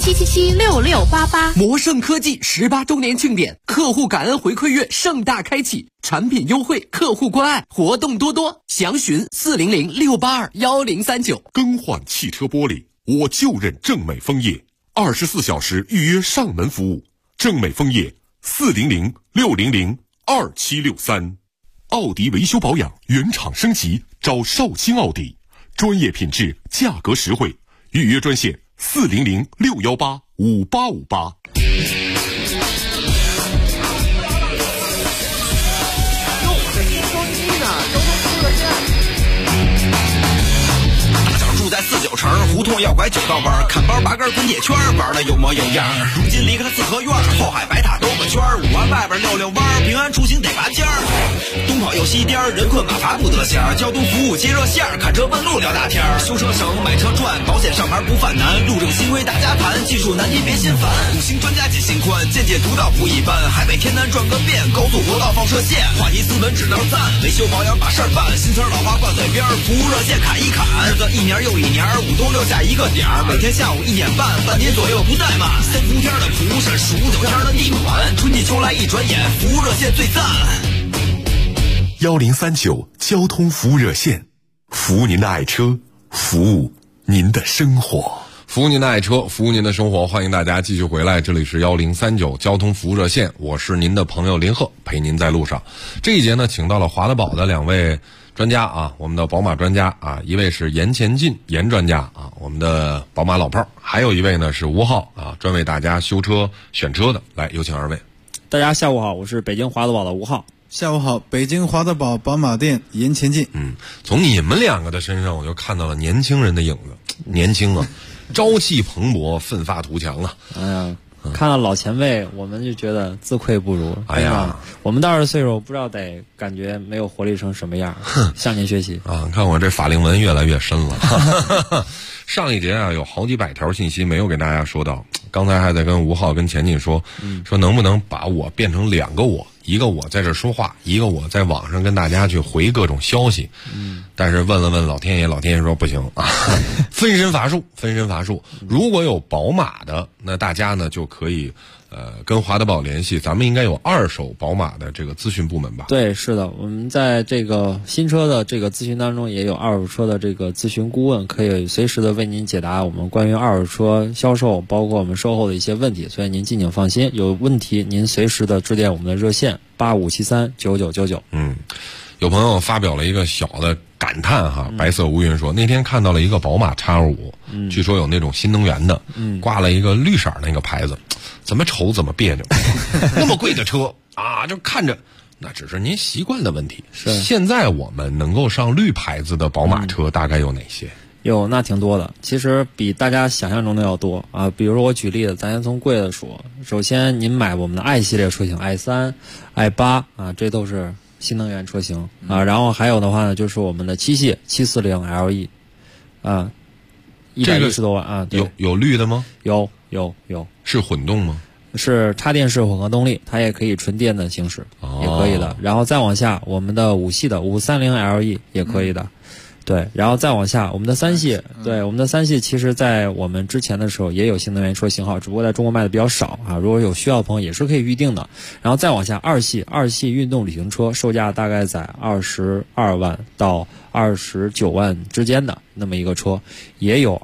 ，67776688。 魔盛科技18周年庆典，客户感恩回馈月盛大开启，产品优惠，客户关爱，活动多多，详询400-682-1039。 更换汽车玻璃，我就认正美枫叶，24小时预约上门服务。正美枫叶400-600-2763。奥迪维修保养原厂升级，找绍兴奥迪，专业品质，价格实惠。预约专线400-618-5858。 在49城，胡同要拐9道弯，看包8根滚铁圈，玩的有模有样。如今离开了四合院，后海白塔兜个圈，5环外边溜溜弯，平安出行得拔尖儿。东跑又西颠，人困马乏不得闲，交通服务接热线，看车问路聊大天，修车省买车赚，保险上牌不犯难，路政新规大家谈，技术难题别心烦，五星专家解心宽，见解独到不一般，海北天南转个遍，高速国道放射线，话题斯文只能赞，维修保养把事儿办，新词老话挂嘴边，服务热线砍一砍，日子一年又一年，5冬6夏一个点儿，每天下午1点半，半年左右不怠慢，3伏天的蒲是数9天的逆款，春季秋来一转眼，服务热线最赞。 1039交通服务热线，服务您的爱车，服务您的生活。 服务您的爱车，服务您的生活，欢迎大家继续回来，这里是1039交通服务热线，我是您的朋友林鹤，陪您在路上。这一节呢，请到了华德宝的2位专家啊，我们的宝马专家啊，一位是严前进严专家啊，我们的宝马老炮儿，还有一位呢是吴浩啊，专为大家修车选车的，来有请2位。 大家下午好，我是北京华德宝的吴浩。 下午好，北京华德宝宝马店严前进。 从你们2个的身上，我就看到了年轻人的影子，年轻啊，朝气蓬勃，奋发图强啊！ 哎呀，看到老前辈，我们就觉得自愧不如。 哎呀， 我们到这岁数，不知道得感觉没有活力成什么样。向您学习啊！看我这法令纹越来越深了。上一节啊，有好几百条信息没有给大家说到，刚才还在跟吴浩跟前进说，说能不能把我变成2个我，一个我在这说话，一个我在网上跟大家去回各种消息。但是问了问老天爷，老天爷说不行啊，分身乏术，分身乏术。如果有宝马的，那大家呢就可以跟华德宝联系，咱们应该有2手宝马的这个咨询部门吧？ 对，是的，我们在这个新车的这个咨询当中，也有2手车的这个咨询顾问，可以随时的为您解答我们关于2手车销售，包括我们售后的一些问题。所以您敬请放心，有问题您随时的致电我们的热线85739999。 有朋友发表了一个小的感叹哈，白色乌云说那天看到了一个宝马 X25，据说有那种新能源的，挂了一个绿色那个牌子，怎么瞅怎么别扭，那么贵的车啊，就看着那只是您习惯的问题。现在我们能够上绿牌子的宝马车大概有哪些？ 有，那挺多的，其实比大家想象中的要多啊。比如说我举例子，咱先从贵的说，首先您买我们的 i 系列车型 i3、i8 啊，这都是新能源车型啊。然后还有的话呢，就是我们的7系740LE 啊，110多万啊。 有绿的吗？ 有， 是混动吗？ 是插电式混合动力，它也可以纯电的行驶，也可以的。然后再往下，我们的5系的530LE 也可以的。对，然后再往下，我们的3系，对，我们的3系其实在我们之前的时候也有新能源车型号，只不过在中国卖的比较少啊。如果有需要的朋友也是可以预定的。然后再往下，2系运动旅行车，售价大概在22万到29万之间的那么一个车，也有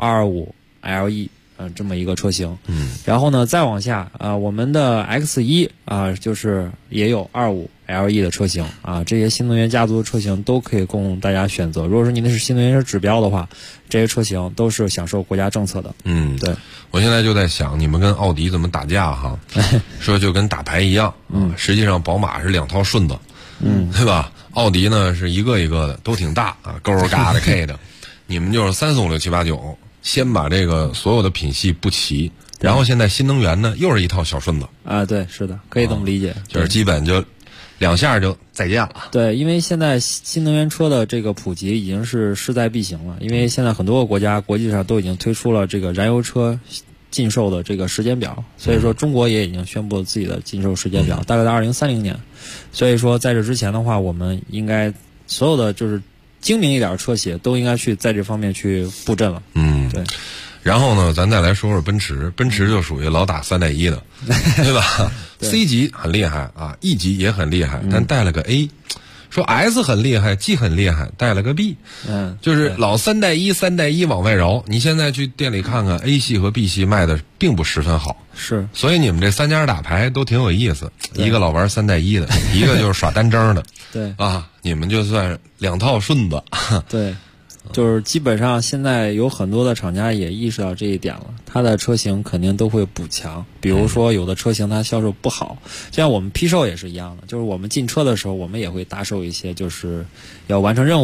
225LE。这么一个车型，然后呢，再往下我们的 X1 就是也有25LE 的车型啊，这些新能源家族的车型都可以供大家选择。如果说您的是新能源车指标的话，这些车型都是享受国家政策的。对， 我现在就在想，你们跟奥迪怎么打架哈？说就跟打牌一样，实际上宝马是2套顺子，对吧？奥迪呢是一个一个的，都挺大啊，勾嘎的 K 的，你们就是3、4、5、6、7、8、9。先把这个所有的品系不齐，然后现在新能源呢又是一套小顺子啊，对，是的，可以这么理解， 就是基本就2下就再见了。 对，因为现在新能源车的这个普及已经是势在必行了，因为现在很多个国家国际上都已经推出了这个燃油车禁售的这个时间表，所以说中国也已经宣布了自己的禁售时间表，大概在2030年。所以说在这之前的话，我们应该所有的就是精明一点的车企都应该去在这方面去布阵了。对。 然后呢，咱再来说说奔驰，奔驰就属于老打3带1的，对吧？C 级很厉害啊 ，E 级也很厉害，但带了个 A。说 S 很厉害 ，G 很厉害，带了个 B。就是老3带1，3带1往外绕。你现在去店里看看 ，A 系和 B 系卖的并不十分好。 是。 所以你们这3家打牌都挺有意思，一个老玩3带1的，一个就是耍单张的。 对。 啊，你们就算2套顺子。 对。就是基本上现在有很多的厂家也意识到这一点了，它的车型肯定都会补强。比如说有的车型它销售不好，就像我们批售也是一样的，就是我们进车的时候我们也会打手一些就是要完成任务的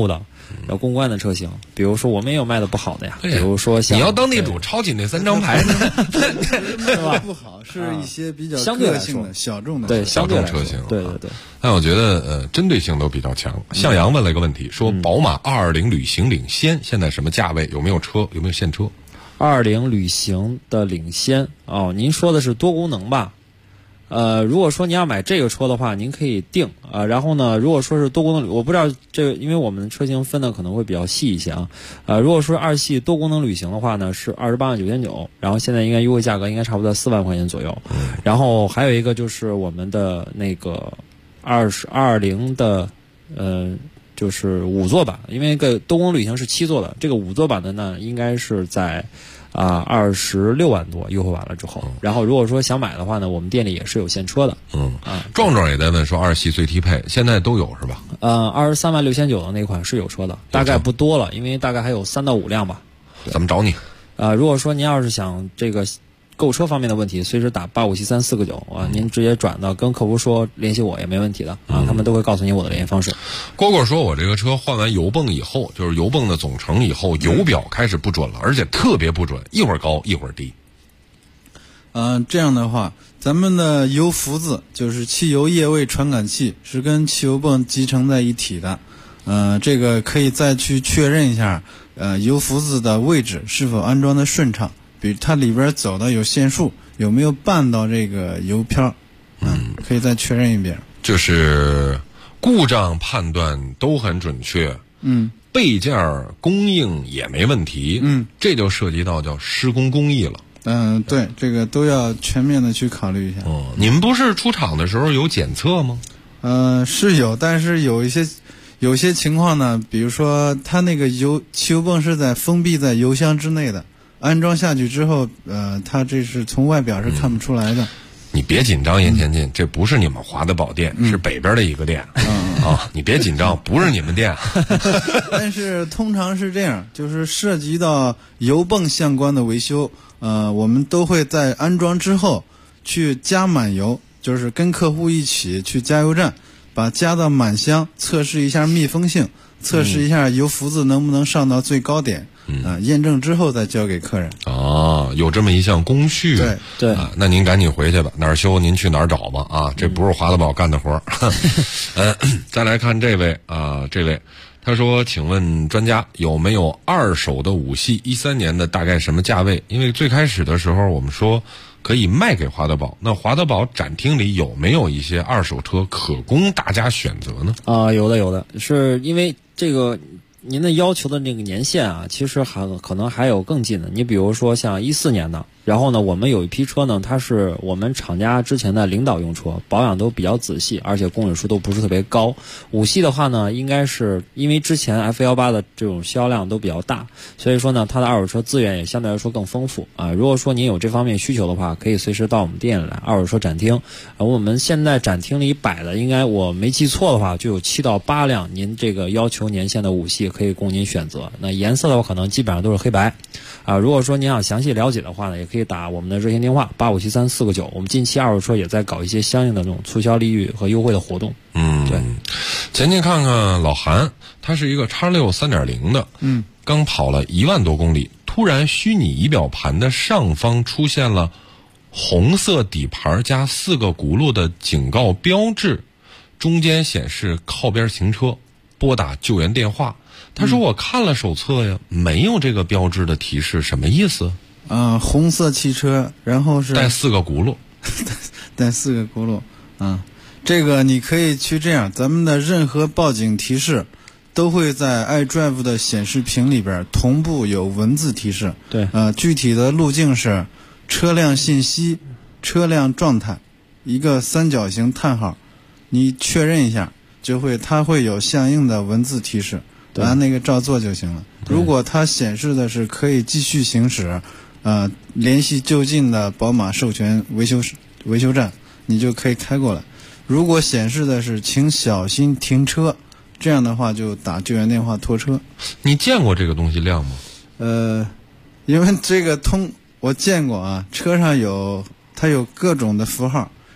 要公关的车型，比如说我们也有卖的不好的呀，比如说像你要当地主抄起那3张牌呢， 是吧？不好，是一些比较相对个性的小众的对小众车型， 对对对。 但我觉得针对性都比较强。向阳问了一个问题，说宝马220旅行领先现在什么价位？有没有车？有没有现车 ？220旅行的领先哦，您说的是多功能吧？如果说您要买这个车的话，您可以定然后呢，如果说是多功能，我不知道这个，因为我们的车型分的可能会比较细一些啊。如果说2系多功能旅行的话呢，是28.999，然后现在应该优惠价格应该差不多4万块钱左右。然后还有一个就是我们的那个220的就是5座版，因为这个多功能旅行是7座的，这个5座版的呢应该是在26万多优惠完了之后，然后如果说想买的话呢，我们店里也是有现车的。 壮壮也在问说2系最低配现在都有是吧 ？23万6900的那款是有车的，大概不多了，因为大概还有3到5辆吧。 怎么找你？ 如果说您要是想这个购车方面的问题，随时打857349您直接转到跟客服说联系我也没问题的他们都会告诉你我的联系方式。 蝈蝈说我这个车换完油泵以后，就是油泵的总成以后，油表开始不准了，而且特别不准，一会儿高一会儿低。 这样的话，咱们的油浮子就是汽油液位传感器，是跟汽油泵集成在一体的。这个可以再去确认一下，油浮子的位置是否安装的顺畅。比如它里边走的有线束，有没有绊到这个油漂？可以再确认一遍。 就是故障判断都很准确，备件供应也没问题，这就涉及到叫施工工艺了。 对，这个都要全面的去考虑一下。 你们不是出厂的时候有检测吗？ 是有，但是有些情况呢，比如说它那个汽油泵是封闭在油箱之内的。安装下去之后，它这是从外表是看不出来的。 你别紧张，严前进，这不是你们华德宝店，是北边的一个店。你别紧张，不是你们店。 但是通常是这样，就是涉及到油泵相关的维修，我们都会在安装之后去加满油，就是跟客户一起去加油站，把加到满箱，测试一下密封性，测试一下油浮子能不能上到最高点。验证之后再交给客人。 有这么一项工序。 对那您赶紧回去吧，哪儿修您去哪儿找吧这不是华德宝干的活儿。再来看这位这位他说，请问专家有没有2手的5系13年的大概什么价位？因为最开始的时候我们说可以卖给华德宝，那华德宝展厅里有没有一些2手车可供大家选择呢？ 有的，是因为这个您的要求的那个年限其实可能还有更近的。你比如说像14年的，然后呢，我们有一批车呢，它是我们厂家之前的领导用车，保养都比较仔细，而且公里数都不是特别高。5系的话呢，应该是因为之前 F18 的这种销量都比较大，所以说呢，它的2手车资源也相对来说更丰富如果说您有这方面需求的话，可以随时到我们店里来2手车展厅。我们现在展厅里摆的，应该我没记错的话，就有7到8辆您这个要求年限的5系可以供您选择。那颜色的话，可能基本上都是黑白如果说您想详细了解的话呢，也可以打我们的热线电话857349。我们近期2手车也在搞一些相应的这种促销利率和优惠的活动。对。 前天看看老韩，他是一个X6 3.0的，刚跑了1万多公里，突然虚拟仪表盘的上方出现了红色底盘加4个轱辘的警告标志，中间显示靠边行车，拨打救援电话。他说我看了手册呀，没有这个标志的提示，什么意思？ 红色汽车，然后是带4个轱辘， 带4个轱辘。这个你可以去这样，咱们的任何报警提示都会在 iDrive 的显示屏里边同步有文字提示。 对， 具体的路径是车辆信息、车辆状态，一个3角形叹号，你确认一下，它会有相应的文字提示。按那个照做就行了。如果它显示的是可以继续行驶，联系就近的宝马授权维修站，你就可以开过来。如果显示的是请小心停车，这样的话就打救援电话拖车。 你见过这个东西亮吗？ 因为这个我见过车上它有各种的符号，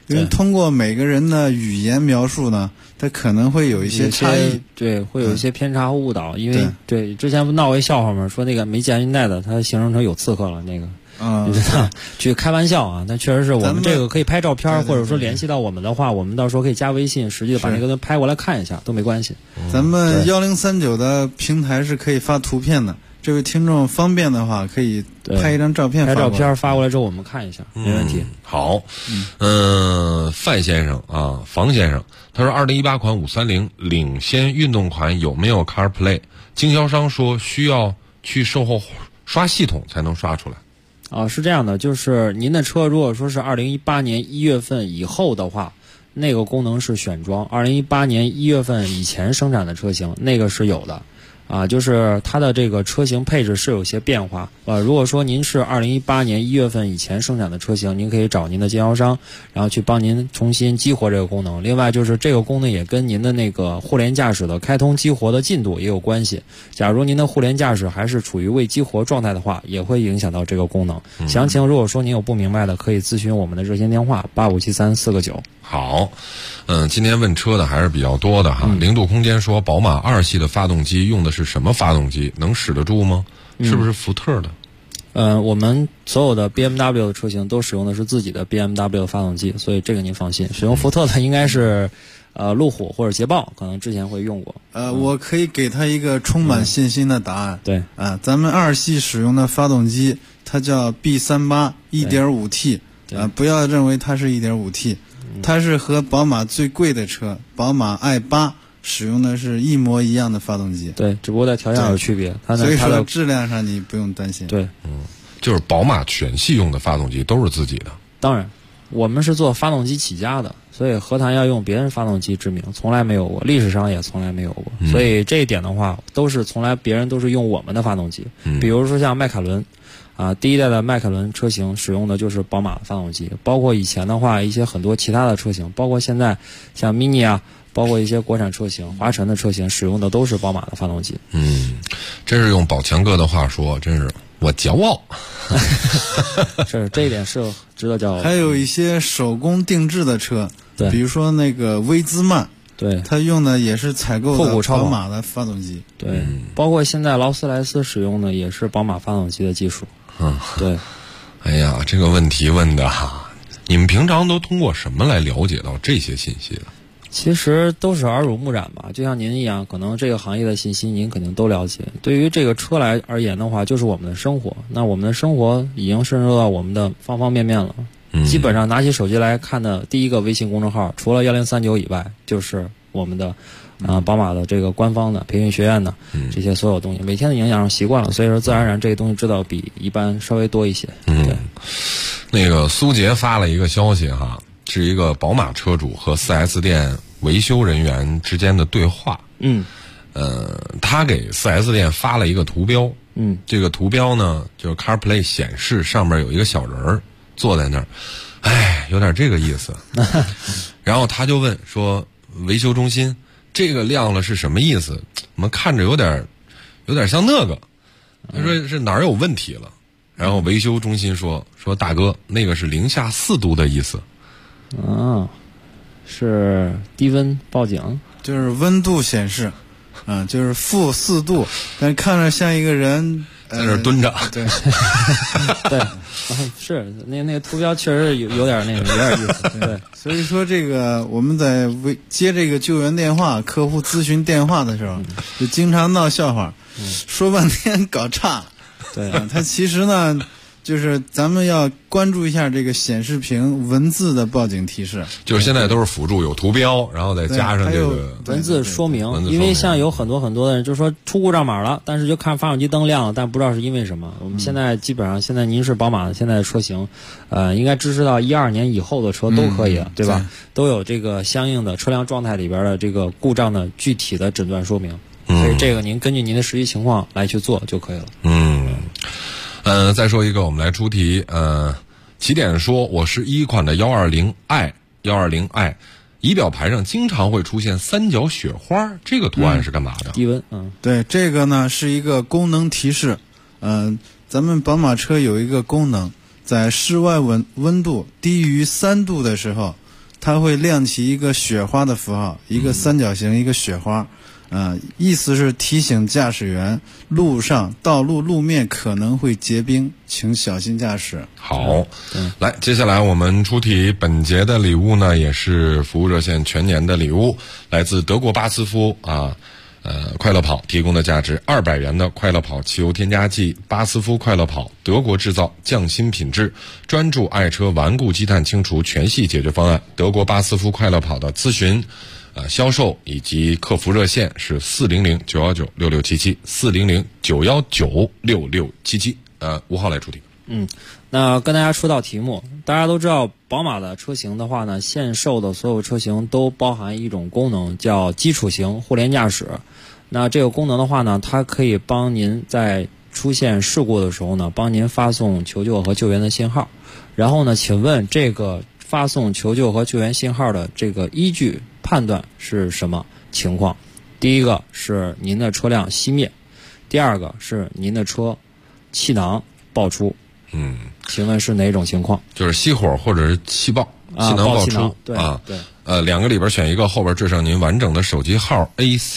因为通过每个人的语言描述呢，它可能会有一些差异， 对，会有一些偏差和误导。因为对之前不闹过一笑话嘛，说那个没系运带的，他形容成有刺客了那个。你知道，去开玩笑啊，但确实是我们这个可以拍照片，或者说联系到我们的话，我们到时候可以加微信，实际的把那个拍过来看一下都没关系。 咱们1039的平台是可以发图片的，这位听众方便的话可以拍一张照片， 拍照片发过来之后我们看一下，没问题。 好，范先生啊，房先生，他说2018款530领先运动款有没有 CarPlay？ 经销商说需要去售后刷系统才能刷出来。 是这样的，就是您的车如果说是2018年1月份以后的话，那个功能是选装；2018年1月份以前生产的车型，那个是有的。就是它的这个车型配置是有些变化。如果说您是2018年1月份以前生产的车型，您可以找您的经销商，然后去帮您重新激活这个功能。另外就是这个功能也跟您的那个互联驾驶的开通激活的进度也有关系。假如您的互联驾驶还是处于未激活状态的话，也会影响到这个功能。详情如果说您有不明白的，可以咨询我们的热线电话8573-4个9。 好，今天问车的还是比较多的哈。零度空间说，宝马2系的发动机用的是什么发动机？能使得住吗？是不是福特的？ 我们所有的 BMW 的车型都使用的是自己的 BMW 发动机，所以这个您放心。使用福特的应该是路虎或者捷豹，可能之前会用过。 我可以给他一个充满信心的答案。 对咱们2系使用的发动机，它叫 B38 1.5T，不要认为它是 1.5T。它是和宝马最贵的车宝马 i8 使用的是一模一样的发动机， 对，只不过在条件有区别。 所以说质量上你不用担心。 对， 就是宝马全系用的发动机都是自己的。 当然，我们是做发动机起家的，所以何谈要用别人发动机之名，从来没有过，历史上也从来没有过。所以这一点的话，都是从来别人都是用我们的发动机。比如说像迈凯伦。第一代的迈凯伦车型使用的就是宝马的发动机，包括以前的话一些很多其他的车型，包括现在像 mini 包括一些国产车型、华晨的车型使用的都是宝马的发动机。 真是用宝强哥的话说，真是我骄傲。 是，这一点是值得骄傲。 还有一些手工定制的车，比如说那个威兹曼。 对， 它用的也是采购的宝马的发动机。 对，包括现在劳斯莱斯使用的也是宝马发动机的技术。对。 哎呀，这个问题问的你们平常都通过什么来了解到这些信息的？ 其实都是耳濡目染吧，就像您一样，可能这个行业的信息您肯定都了解。对于这个车来而言的话，就是我们的生活。那我们的生活已经渗入到我们的方方面面了。基本上拿起手机来看的第一个微信公众号，除了1039以外，就是我们的宝马的这个官方的培训学院的这些所有东西。每天的营养习惯了，所以说自然而然这些东西知道比一般稍微多一些。对。 那个苏杰发了一个消息是一个宝马车主和 4S 店维修人员之间的对话。他给 4S 店发了一个图标。这个图标呢，就是 CarPlay 显示上面有一个小人儿坐在那儿，有点这个意思。然后他就问说，维修中心这个亮了是什么意思？我们看着有点像那个。他说是哪儿有问题了？然后维修中心说大哥，那个是零下4度的意思。 是低温报警， 就是温度显示，就是-4度，但看着像一个人在那儿蹲着。 对， 对，是那个图标确实有点那个有点意思。对， 所以说这个我们在接这个救援电话、客户咨询电话的时候，就经常闹笑话，说半天搞差。 对， 它其实呢，就是咱们要关注一下这个显示屏文字的报警提示。 就是现在都是辅助有图标，然后再加上这个文字说明。因为像有很多的人就说出故障码了，但是就看发动机灯亮了，但不知道是因为什么。我们现在基本上，现在您是宝马的现在的车型，应该支持到12年以后的车都可以了，对吧？都有这个相应的车辆状态里边的这个故障的具体的诊断说明。所以这个您根据您的实际情况来去做就可以了。 再说一个，我们来出题。起点说，我是1款的120i，仪表盘上经常会出现三角雪花，这个图案是干嘛的？ 低温。 对，这个呢是一个功能提示。咱们宝马车有一个功能，在室外温度低于3度的时候， 它会亮起一个雪花的符号，一个三角形，一个雪花。意思是提醒驾驶员路上道路路面可能会结冰，请小心驾驶。 好，来，接下来我们出题。本节的礼物呢，也是服务热线全年的礼物，来自德国巴斯夫快乐跑提供的价值200元的快乐跑汽油添加剂。巴斯夫快乐跑，德国制造，匠心品质，专注爱车顽固积碳清除全系解决方案。德国巴斯夫快乐跑的咨询销售以及客服热线是400-919-6677，400-919-6677。5号来出题。 那跟大家出道题目，大家都知道宝马的车型的话呢，现售的所有车型都包含一种功能叫基础型互联驾驶。那这个功能的话呢，它可以帮您在出现事故的时候呢，帮您发送求救和救援的信号。然后呢，请问这个发送求救和救援信号的这个依据判断是什么情况？第一个是您的车辆熄灭，第二个是您的车气囊爆出。请问是哪种情况？ 就是熄火或者是气爆，气囊爆出。 对。 两个里边选一个，后边缀上您完整的手机号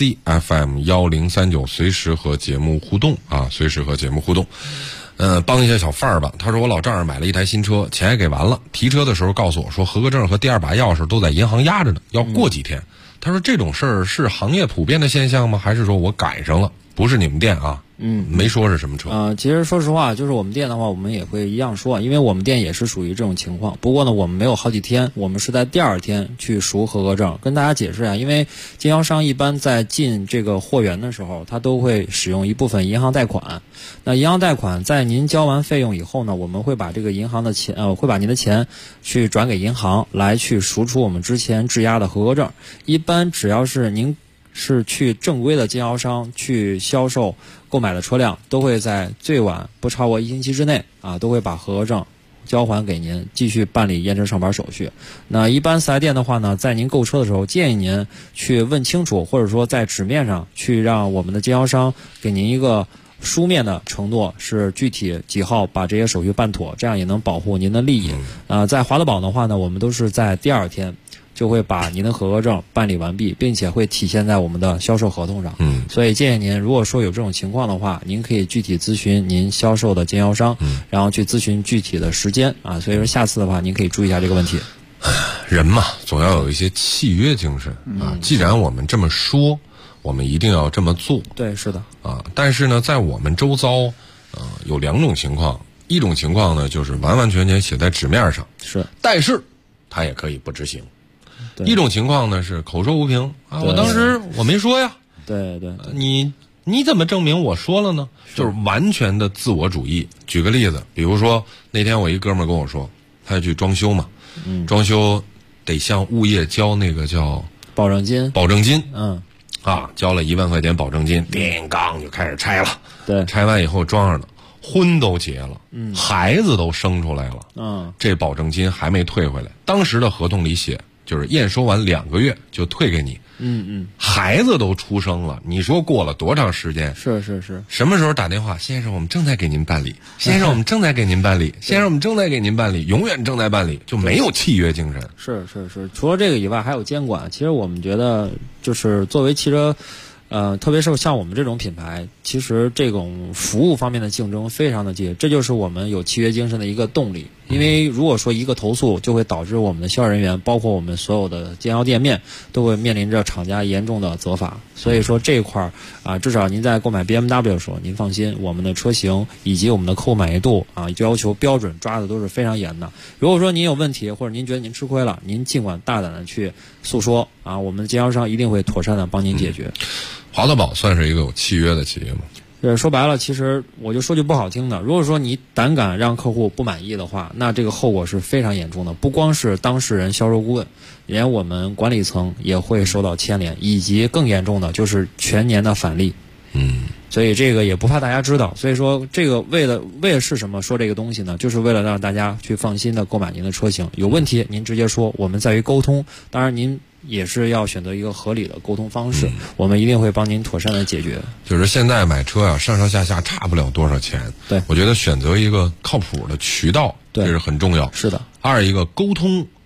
ACFM1039，随时和节目互动随时和节目互动。帮一下小范儿吧。他说我老丈人买了一台新车，钱也给完了，提车的时候告诉我说合格证和第二把钥匙都在银行压着呢，要过几天。他说这种事儿是行业普遍的现象吗？还是说我赶上了？不是你们店没说是什么车。 其实说实话，就是我们店的话，我们也会一样说，因为我们店也是属于这种情况。不过呢，我们没有好几天，我们是在第二天去赎合格证。跟大家解释因为经销商一般在进这个货源的时候，他都会使用一部分银行贷款。那银行贷款在您交完费用以后呢，我们会把这个银行的钱，会把您的钱去转给银行，来去赎出我们之前质押的合格证。一般只要是您是去正规的经销商去销售购买的车辆，都会在最晚不超过1星期之内都会把合格证交还给您，继续办理验证上牌手续。那一般4S店的话呢，在您购车的时候，建议您去问清楚，或者说在纸面上去让我们的经销商给您一个书面的承诺，是具体几号把这些手续办妥，这样也能保护您的利益。在华德宝的话呢，我们都是在第二天就会把您的合格证办理完毕，并且会体现在我们的销售合同上。所以建议您，如果说有这种情况的话，您可以具体咨询您销售的经销商，然后去咨询具体的时间所以说下次的话，您可以注意一下这个问题。 人嘛，总要有一些契约精神既然我们这么说，我们一定要这么做。 对，是的但是呢，在我们周遭有2种情况，一种情况呢就是完完全全写在纸面上，但是它也可以不执行。一种情况呢是口说无凭我当时我没说呀。 对， 你怎么证明我说了呢？就是完全的自我主义。举个例子，比如说那天我一哥们儿跟我说，他要去装修嘛，装修得向物业交那个叫保证金， 交了1万块钱保证金，叮当就开始拆了。 对， 拆完以后装上了，婚都结了，孩子都生出来了，这保证金还没退回来。当时的合同里写，就是验收完2个月就退给你。孩子都出生了，你说过了多长时间？ 是。 什么时候打电话？先生，我们正在给您办理。先生，我们正在给您办理。先生，我们正在给您办理。永远正在办理，就没有契约精神。 是。除了这个以外，还有监管。其实我们觉得，就是作为汽车。特别是像我们这种品牌，其实这种服务方面的竞争非常的激烈，这就是我们有契约精神的一个动力。因为如果说一个投诉，就会导致我们的销售人员，包括我们所有的经销店面，都会面临着厂家严重的责罚。所以说这一块至少您在购买 BMW 的时候，您放心，我们的车型以及我们的客户满意度要求标准抓的都是非常严的。如果说您有问题，或者您觉得您吃亏了，您尽管大胆的去诉说我们的经销商一定会妥善的帮您解决。 华德宝算是一个有契约的企业吗？ 说白了，其实我就说句不好听的，如果说你胆敢让客户不满意的话，那这个后果是非常严重的。不光是当事人、销售顾问，连我们管理层也会受到牵连，以及更严重的就是全年的返利。所以这个也不怕大家知道。所以说这个为了是什么说这个东西呢？就是为了让大家去放心的购买您的车型。有问题您直接说，我们在于沟通。当然您也是要选择一个合理的沟通方式，我们一定会帮您妥善的解决。 就是现在买车上上下下差不了多少钱。 对， 我觉得选择一个靠谱的渠道，这是很重要。 是的。 二一个沟通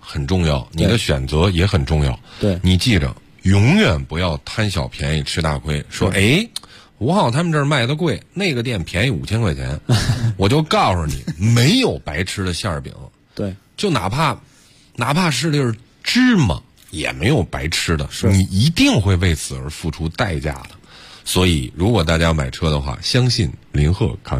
很重要，你的选择也很重要。 对， 你记着，永远不要贪小便宜吃大亏。说，哎，吴昊他们这儿卖的贵，那个店便宜5000块钱，我就告诉你，没有白吃的馅儿饼。 对， 就哪怕是粒芝麻，也没有白吃的，你一定会为此而付出代价的。所以，如果大家买车的话，相信林鹤看，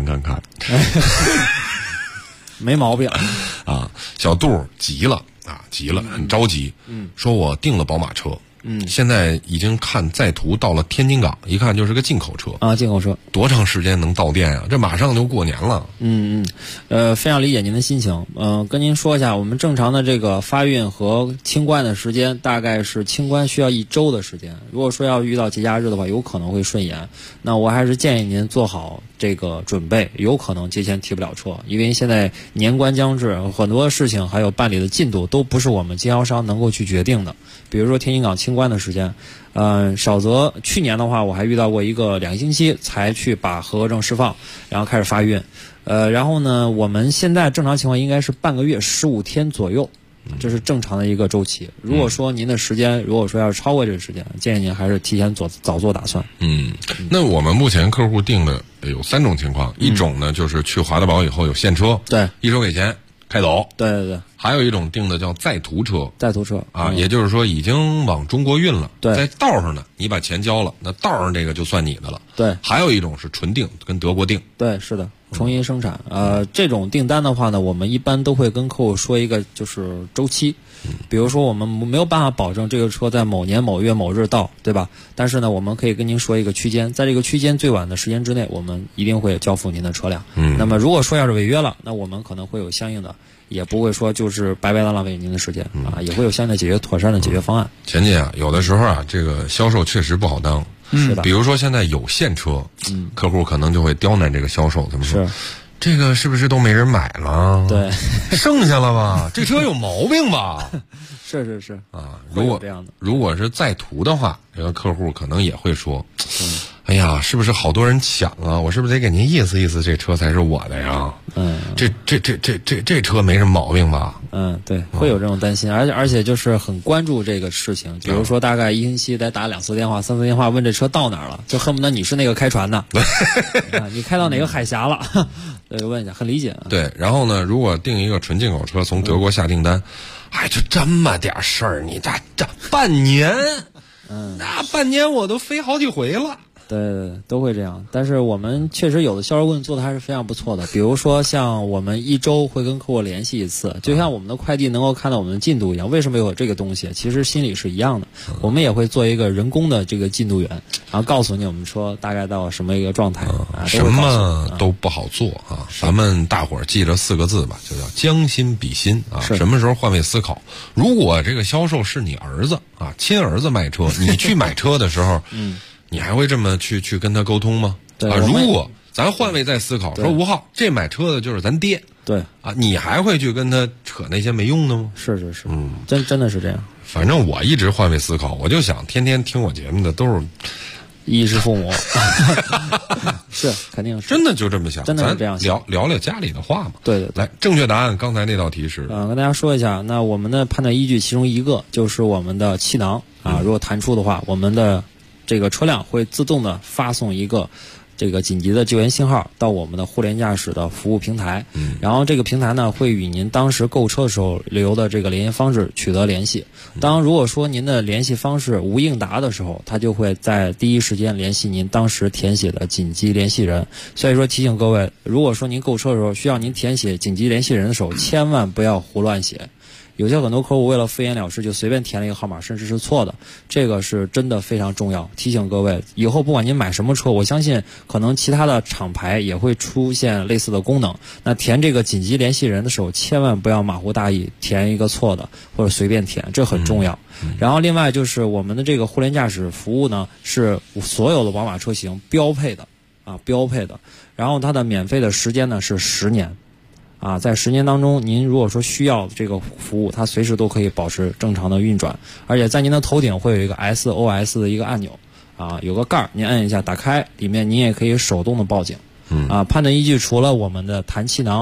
没毛病啊。小杜急了，很着急，说我订了宝马车。现在已经看在途到了天津港，一看就是个进口车啊，进口车， 多长时间能到店啊？这马上就过年了。 非常理解您的心情。跟您说一下，我们正常的这个发运和清关的时间，大概是清关需要1周的时间。如果说要遇到节假日的话，有可能会顺延。那我还是建议您做好这个准备，有可能节前提不了车，因为现在年关将至，很多事情还有办理的进度都不是我们经销商能够去决定的。比如说天津港清关的时间，少则去年的话，我还遇到过一个2星期才去把合格证释放，然后开始发运。然后呢，我们现在正常情况应该是半个月15天左右，这是正常的一个周期。如果说您的时间，如果说要是超过这个时间，建议您还是提前早做打算。 那我们目前客户定的有3种情况，一种呢就是去华德宝以后有现车， 对， 一手给钱开走， 对。 还有一种定的叫在途车， 啊， 也就是说已经往中国运了， 对， 在道上呢，你把钱交了，那道上这个就算你的了。 对， 还有一种是纯定，跟德国定。 对，是的，重新生产。这种订单的话呢，我们一般都会跟客户说一个就是周期，比如说我们没有办法保证这个车在某年某月某日到，对吧？但是呢，我们可以跟您说一个区间，在这个区间最晚的时间之内，我们一定会交付您的车辆。那么如果说要是违约了，那我们可能会有相应的。也不会说就是白白的浪费您的时间啊，也会有相应的妥善的解决方案。 前姐啊，有的时候啊，这个销售确实不好当， 是的。 比如说现在有现车，客户可能就会刁难这个销售，怎么说？这个是不是都没人买了？ 对， 剩下了吧？这车有毛病吧？ 是啊，如果是在途的话，这个客户可能也会说，哎呀，是不是好多人抢啊？我是不是得给您意思意思，这车才是我的呀？这车没什么毛病吧？ 对，会有这种担心，而且就是很关注这个事情。比如说，大概1星期得打2次电话、3次电话，问这车到哪儿了，就恨不得你是那个开船的，你开到哪个海峡了？问一下，很理解。 对，然后呢，如果订一个纯进口车从德国下订单，就这么点事儿，你这半年，那半年我都飞好几回了。 对，都会这样。但是我们确实有的销售顾问做的还是非常不错的。比如说，像我们1周会跟客户联系1次，就像我们的快递能够看到我们的进度一样。为什么有这个东西？其实心里是一样的。我们也会做一个人工的这个进度员，然后告诉你我们说大概到什么一个状态什么都不好做啊。咱们大伙儿记着4个字吧，就叫将心比心啊。什么时候换位思考？如果这个销售是你儿子啊，亲儿子卖车，你去买车的时候，你还会这么去跟他沟通吗？ 对啊，如果咱换位再思考，说吴昊这买车的就是咱爹， 对啊，你还会去跟他扯那些没用的吗？ 是，真的是这样。 反正我一直换位思考，我就想天天听我节目的都是衣食父母，是肯定是真的就这么想， 真的是这样想。 聊聊家里的话嘛。 对， 来，正确答案刚才那道题是跟大家说一下，那我们的判断依据其中一个就是我们的气囊啊，如果弹出的话，我们的这个车辆会自动的发送一个这个紧急的救援信号到我们的互联驾驶的服务平台，然后这个平台呢会与您当时购车的时候留的这个联系方式取得联系。如果说您的联系方式无应答的时候，它就会在第一时间联系您当时填写的紧急联系人。所以说提醒各位，如果说您购车的时候需要您填写紧急联系人的时候，千万不要胡乱写。有些很多客户为了敷衍了事就随便填了一个号码，甚至是错的，这个是真的非常重要。提醒各位，以后不管您买什么车，我相信可能其他的厂牌也会出现类似的功能。那填这个紧急联系人的时候，千万不要马虎大意，填一个错的或者随便填，这很重要。然后另外就是我们的这个互联驾驶服务呢，是所有的宝马车型标配的。然后它的免费的时间呢是10年。在10年当中，您如果说需要这个服务，它随时都可以保持正常的运转，而且在您的头顶会有一个 SOS 的一个按钮，有个盖儿，您按一下打开，里面您也可以手动的报警。判断依据除了我们的弹气囊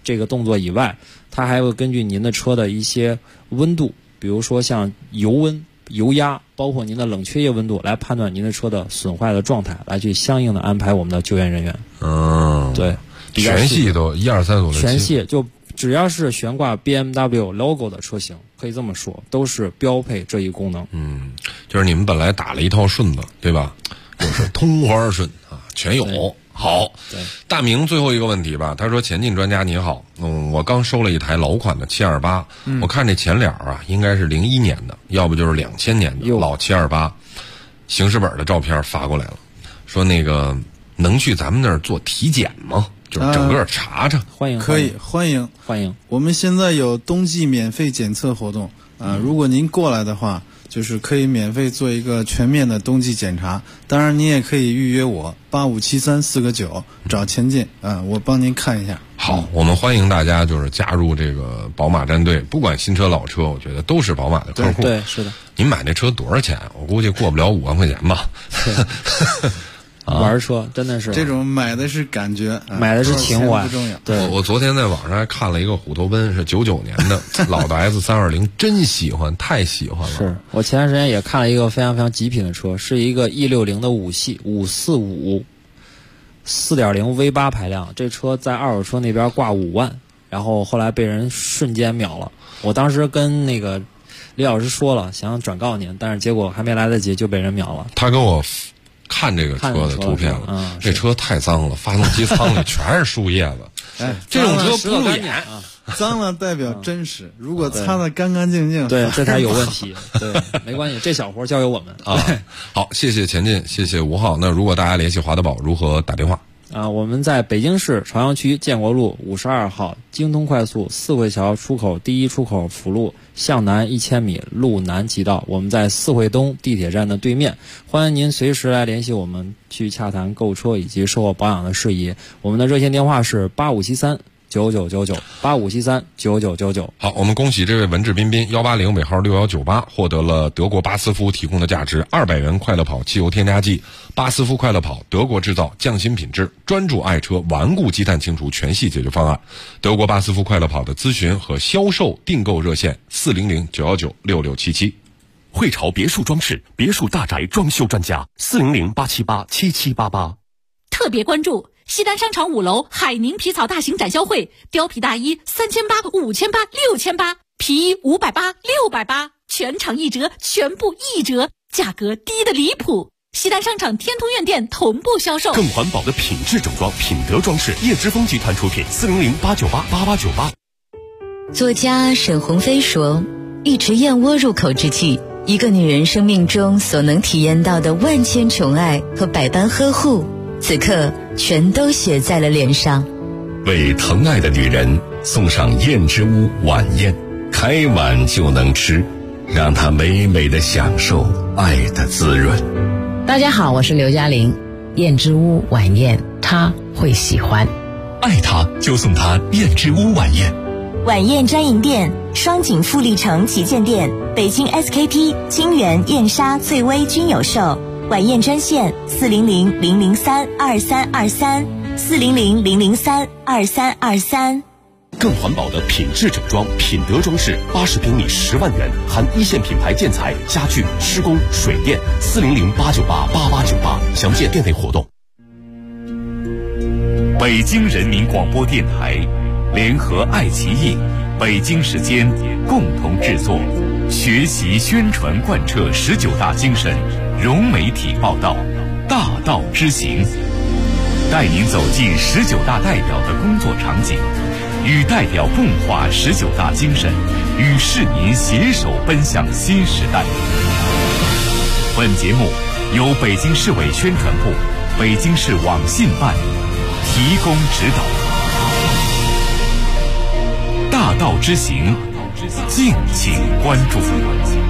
这个动作以外，它还会根据您的车的一些温度，比如说像油温、油压，包括您的冷却液温度，来判断您的车的损坏的状态，来去相应的安排我们的救援人员。对， 全系都1、2、3、4、5、6、7， 全系就只要是悬挂 BMW logo 的车型，可以这么说，都是标配这一功能。 就是你们本来打了一套顺子，对吧？就是通花顺啊，全有。好， 对， 大明最后一个问题吧。他说：“前进专家你好，我刚收了一台老款的728，我看这前脸啊，应该是01年的，要不就是2000年的老728，行驶本的照片发过来了，说那个能去咱们那儿做体检吗？就是整个查查。 欢迎， 可以，欢迎。我们现在有冬季免费检测活动如果您过来的话，就是可以免费做一个全面的冬季检查。当然，你也可以预约我8573-4个9找前进我帮您看一下。 好，我们欢迎大家就是加入这个宝马战队，不管新车老车，我觉得都是宝马的客户。 对，是的。 您买那车多少钱？我估计过不了5万块钱吧。 玩车真的是这种买的是感觉， 买的是情怀， 不重要。 对， 我昨天在网上还看了一个虎头奔，是99年的老的 S320，真喜欢，太喜欢了。 是我前段时间也看了一个非常非常极品的车，是一个E60的5系545 4.0 V8 排量，这车在二手车那边挂5万，然后后来被人瞬间秒了。我当时跟那个李老师说了，想转告您，但是结果还没来得及就被人秒了。 他跟我看这个车的图片了，这车太脏了，发动机舱里全是树叶子。这种车不入眼， 脏了代表真实，如果擦得干干净净， 对，这才有问题。对，没关系，这小活交给我们啊。好，谢谢前进，谢谢吴浩。那如果大家联系华德宝，如何打电话？ 我们在北京市朝阳区建国路52号京通快速四惠桥出口第一出口辅路向南1000米路南极道，我们在四惠东地铁站的对面，欢迎您随时来联系我们去洽谈购车以及售后保养的事宜。我们的热线电话是8573-9999，8573-9999。 好，我们恭喜这位文质彬彬180尾号6198获得了德国巴斯夫提供的价值200元快乐跑汽油添加剂。巴斯夫快乐跑，德国制造，匠心品质，专注爱车，顽固积碳清除全系解决方案。德国巴斯夫快乐跑的咨询和销售订购热线400-919-6677。 汇潮别墅装饰，别墅大宅装修专家400-878-7788。 特别关注西单商场5楼海宁皮草大型展销会，貂皮大衣3800、5800、6800，皮衣580、680，全场1折，全部1折，价格低得离谱。西单商场天通苑店同步销售。 更环保的品质整装，品德装饰，叶之峰集团出品，400-898-8898。 作家沈鸿飞说，一池燕窝入口之际，一个女人生命中所能体验到的万千宠爱和百般呵护，此刻全都写在了脸上。 为疼爱的女人送上燕之屋晚宴，开碗就能吃，让她美美的享受爱的滋润。 大家好，我是刘嘉玲。燕之屋晚宴，她会喜欢。 爱她就送她燕之屋晚宴。 晚宴专营店：双井富力城旗舰店、北京 SKP、金源、燕莎、翠微均有售。晚宴专线400-003-2323，400-003-2323。 更环保的品质整装，品德装饰，80平米10万元，含一线品牌建材、家具、施工、水电，400-898-8898，详见店内活动。 北京人民广播电台联合爱奇艺、北京时间共同制作，学习宣传贯彻19大精神，融媒体报道，大道之行，带您走进19大代表的工作场景，与代表共话19大精神，与市民携手奔向新时代。本节目由北京市委宣传部、北京市网信办提供指导。大道之行，敬请关注。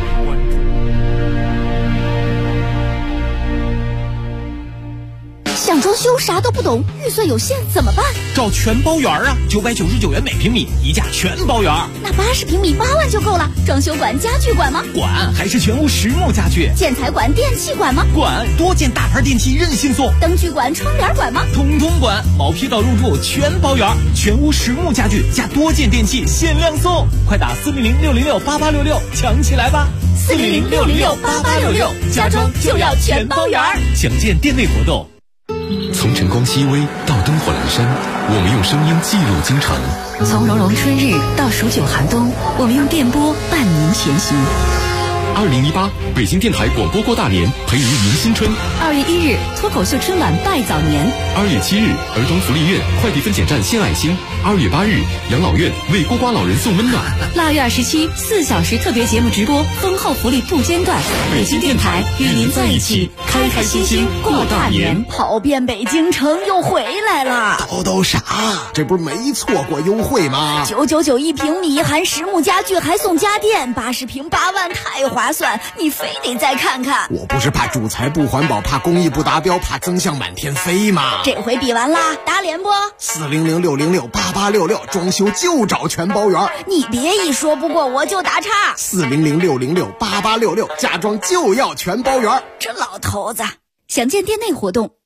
想想装修啥都不懂，预算有限怎么办？ 找全包园啊，999元每平米，一价全包园。 那80平米8万就够了。装修管、家具管吗？ 管，还是全屋实木家具。 建材管、电器管吗？ 管，多件大牌电器任性送。 灯具管、窗帘管吗？ 统统管，毛坯到入住全包园，全屋实木家具加多件电器限量送，快打400-606-8866抢起来吧 ！400-606-8866，家装就要全包园。 详见店内活动。 从晨光熹微到灯火阑珊，我们用声音记录京城； 从融融春日到数九寒冬，我们用电波伴您前行。 2018北京电台广播过大年，陪您迎新春。 2月1日脱口秀春晚拜早年。 2月7日儿童福利院快递分拣站献爱心。2月8日养老院为孤寡老人送温暖。 腊月27 4小时特别节目直播，丰厚福利不间断。北京电台与您在一起，开开心心过大年。 跑遍北京城又回来了。 都傻，这不是没错过优惠吗 ？999一平米，含实木家具还送家电，80平8万，太划算，你非得再看看。 我不是怕主材不环保，怕工艺不达标，怕增项满天飞吗？ 这回比完啦，打脸不？400-606-8866，装修就找全包园。你别一说不过我就打岔。 400-606-8866，家装就要全包园。 这老头子，详见店内活动。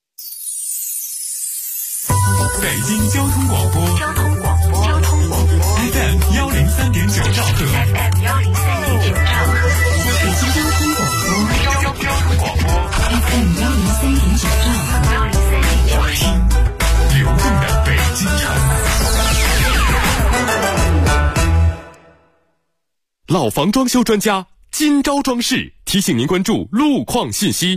北京交通广播FM 103.9兆赫， 北京交通广播 FM 103.9兆赫， 听流动的北京城。老房装修专家金招装饰提醒您关注路况信息。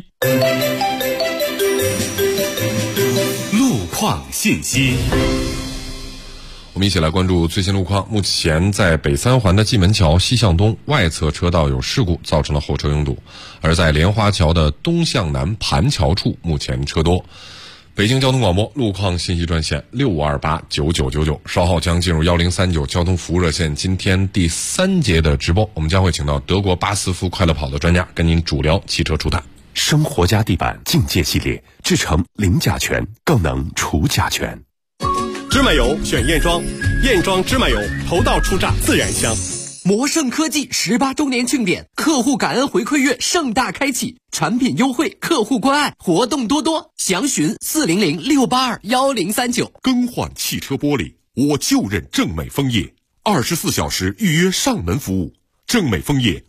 路况信息， 我们一起来关注最新路况。目前在北三环的蓟门桥西向东外侧车道有事故，造成了后车拥堵；而在莲花桥的东向南盘桥处，目前车多。北京交通广播路况信息专线65289999，稍后将进入1039交通服务热线今天第3节的直播，我们将会请到德国巴斯夫快乐跑的专家跟您主聊汽车除碳。 生活家地板境界系列制成零甲醛，更能除甲醛。 芝麻油选燕庄，燕庄芝麻油头道出榨自然香。 魔盛科技18周年庆典，客户感恩回馈月盛大开启，产品优惠，客户关爱，活动多多，详询400-682-1039。 更换汽车玻璃，我就认正美枫叶，24小时预约上门服务。正美枫叶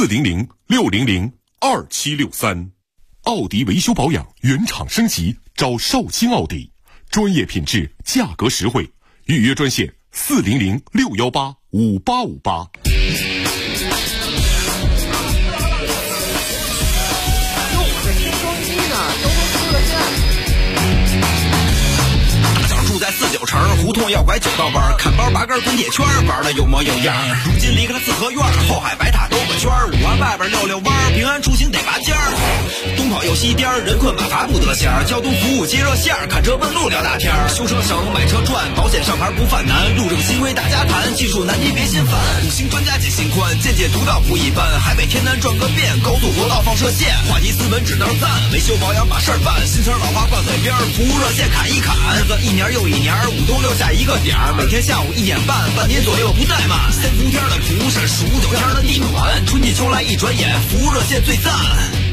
400-600-2763。奥迪维修保养原厂升级，找绍兴奥迪，专业品质，价格实惠，预约专线400-618-5858。 住在49城胡同要拐9道弯，看包拔根滚铁圈，玩的有模有样。如今离开了四合院，后海白塔兜个圈，5环外边溜弯，平安出行得拔尖儿。东跑又西颠，人困马乏不得闲。交通服务接热线，看车问路聊大天。修车省，买车赚，保险上牌不犯难。路政新规大家谈，技术难题别心烦。5星专家解心宽，见解独到不一般。海北天南转个遍，高速国道放射线，话题斯文只能赞。维修保养把事儿办，新车老化挂嘴边，服务热线砍一砍。日子一年又一年，5冬6夏一个点儿，每天下午1点半，半年左右不怠慢。3伏天的蒲是数9天的地暖，春季秋来一转眼，服务热线最赞。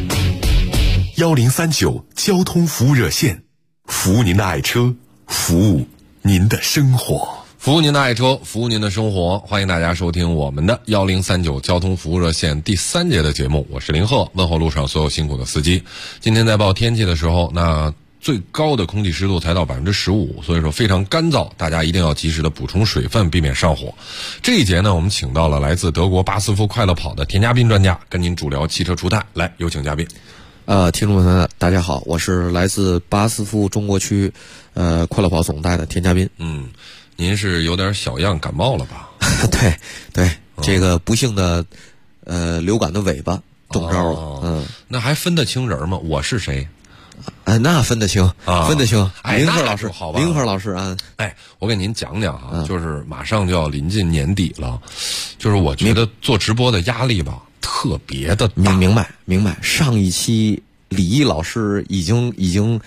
1039交通服务热线，服务您的爱车，服务您的生活， 服务您的爱车，服务您的生活。欢迎大家收听我们的1039交通服务热线第3节的节目，我是林鹤，问候路上所有辛苦的司机。今天在报天气的时候，那最高的空气湿度才到15%，所以说非常干燥，大家一定要及时的补充水分，避免上火。这一节呢，我们请到了来自德国巴斯夫快乐跑的田家斌专家，跟您主聊汽车除碳。来，有请嘉宾。 听众朋友们，大家好，我是来自巴斯夫中国区快乐跑总代的田家斌。 您是有点小样感冒了吧？ 对，这个不幸的流感的尾巴中招了。 那还分得清人吗？我是谁？ 那分得清，分得清。林鹤老师， 好吧？ 林鹤老师啊， 我给您讲讲哈，就是马上就要临近年底了，就是我觉得做直播的压力吧，特别的大。 明白。上一期李毅老师已经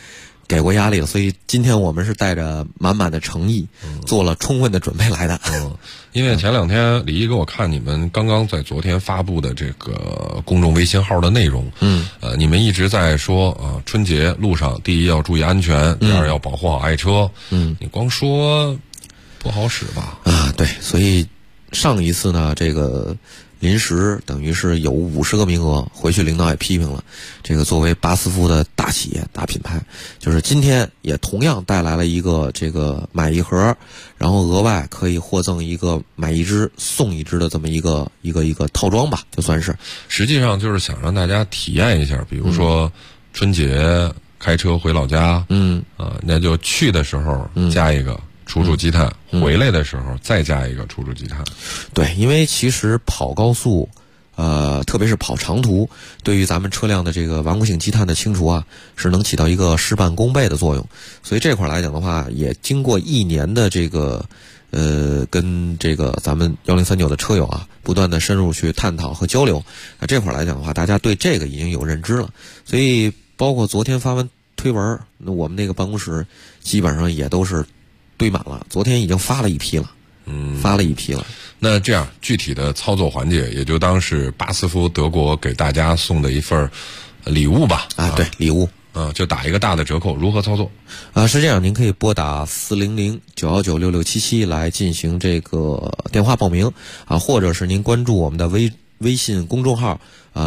给过压力了，所以今天我们是带着满满的诚意，做了充分的准备来的。 因为前2天李毅给我看你们刚刚在昨天发布的这个公众微信号的内容，你们一直在说春节路上，第一要注意安全，第二要保护好爱车，你光说不好使吧？ 对，所以上一次呢，这个临时等于是有50个名额，回去领导也批评了。这个作为巴斯夫的大企业、大品牌，就是今天也同样带来了一个这个买一盒，然后额外可以获赠一个买一支送一支的这么一个套装吧，就算是。 实际上就是想让大家体验一下，比如说春节开车回老家，那就去的时候加一个除除积碳，回来的时候再加一个除除积碳。 对，因为其实跑高速，特别是跑长途，对于咱们车辆的这个顽固性积碳的清除啊，是能起到一个事半功倍的作用。所以这块来讲的话，也经过1年的这个跟这个咱们1039的车友啊，不断的深入去探讨和交流。这块来讲的话，大家对这个已经有认知了。所以包括昨天发完推文，那我们那个办公室基本上也都是堆满了，昨天已经发了一批了。 那这样具体的操作环节，也就当是巴斯夫德国给大家送的一份礼物吧。 对，礼物。 就打一个大的折扣，如何操作？ 是这样，您可以拨打400-919-6677来进行这个电话报名或者是您关注我们的微信公众号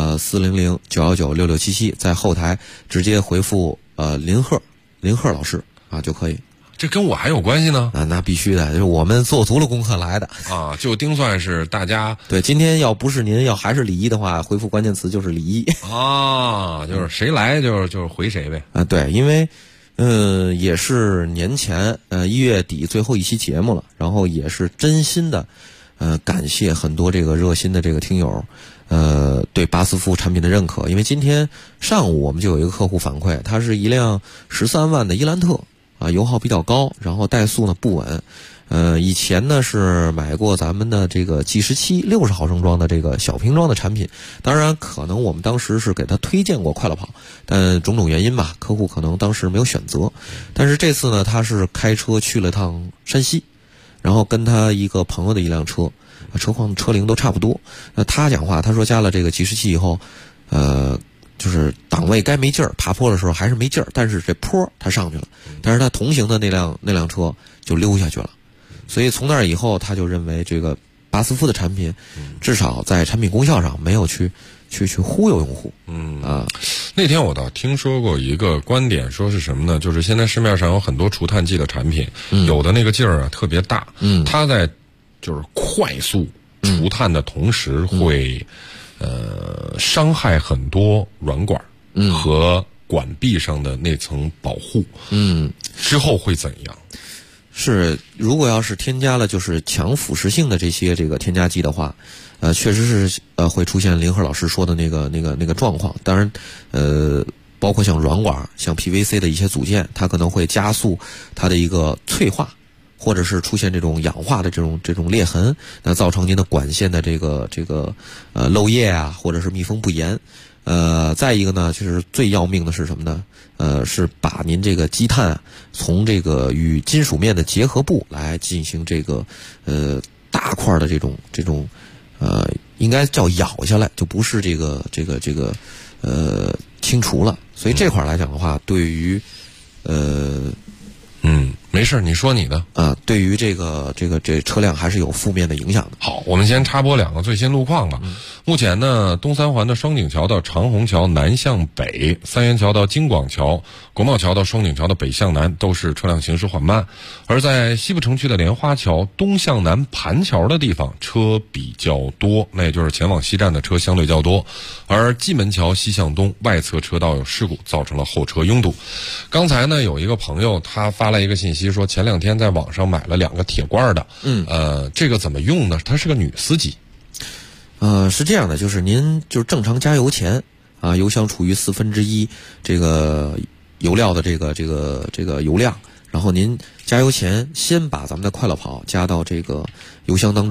400-919-6677，在后台直接回复林鹤老师就可以。 这跟我还有关系呢？ 那必须的，就是我们做足了功课来的就丁算是大家对。今天要不是您还是李一的话，回复关键词就是李一就是谁来就是回谁呗对，因为也是年前1月底最后一期节目了，然后也是真心的感谢很多这个热心的这个听友对巴斯夫产品的认可。因为今天上午我们就有一个客户反馈，它是一辆13万的伊兰特油耗比较高，然后怠速呢不稳。以前呢是买过咱们的这个 G17 60毫升装的这个小瓶装的产品，当然可能我们当时是给他推荐过快乐跑，但种种原因吧，客户可能当时没有选择。但是这次呢，他是开车去了趟山西，然后跟他一个朋友的一辆车，车况车龄都差不多。那他讲话，他说加了这个 G17 以后，就是档位该没劲儿，爬坡的时候还是没劲儿，但是这坡他上去了，但是他同行的那辆车就溜下去了。所以从那以后，他就认为这个巴斯夫的产品，至少在产品功效上没有去忽悠用户。 那天我倒听说过一个观点，说是什么呢？就是现在市面上有很多除碳剂的产品，有的那个劲儿特别大，它在就是快速除碳的同时会伤害很多软管和管壁上的那层保护。之后会怎样？ 是，如果要是添加了就是强腐蚀性的这些这个添加剂的话，确实是会出现林鹤老师说的那个状况。当然，包括像软管、像 PVC 的一些组件，它可能会加速它的一个脆化，或者是出现这种氧化的这种裂痕，那造成您的管线的这个漏液啊，或者是密封不严。再一个呢，就是最要命的是什么呢？是把您这个积碳从这个与金属面的结合部来进行这个大块的这种应该叫咬下来，就不是这个清除了。所以这块来讲的话，对于没事，你说你的对于这车辆还是有负面的影响的。 好，我们先插播2个最新路况吧。目前呢，东三环的双井桥到长虹桥南向北，三元桥到京广桥、国贸桥到双井桥的北向南都是车辆行驶缓慢，而在西部城区的莲花桥东向南盘桥的地方车比较多，那也就是前往西站的车相对较多。而蓟门桥西向东外侧车道有事故，造成了后车拥堵。刚才呢，有一个朋友他发来一个信息说，前2天在网上买了2个铁罐的，这个怎么用呢？她是个女司机。 是这样的，就是您就是正常加油前油箱处于1/4这个油料的这个油量，然后您加油前先把咱们的快乐跑加到这个油箱当中，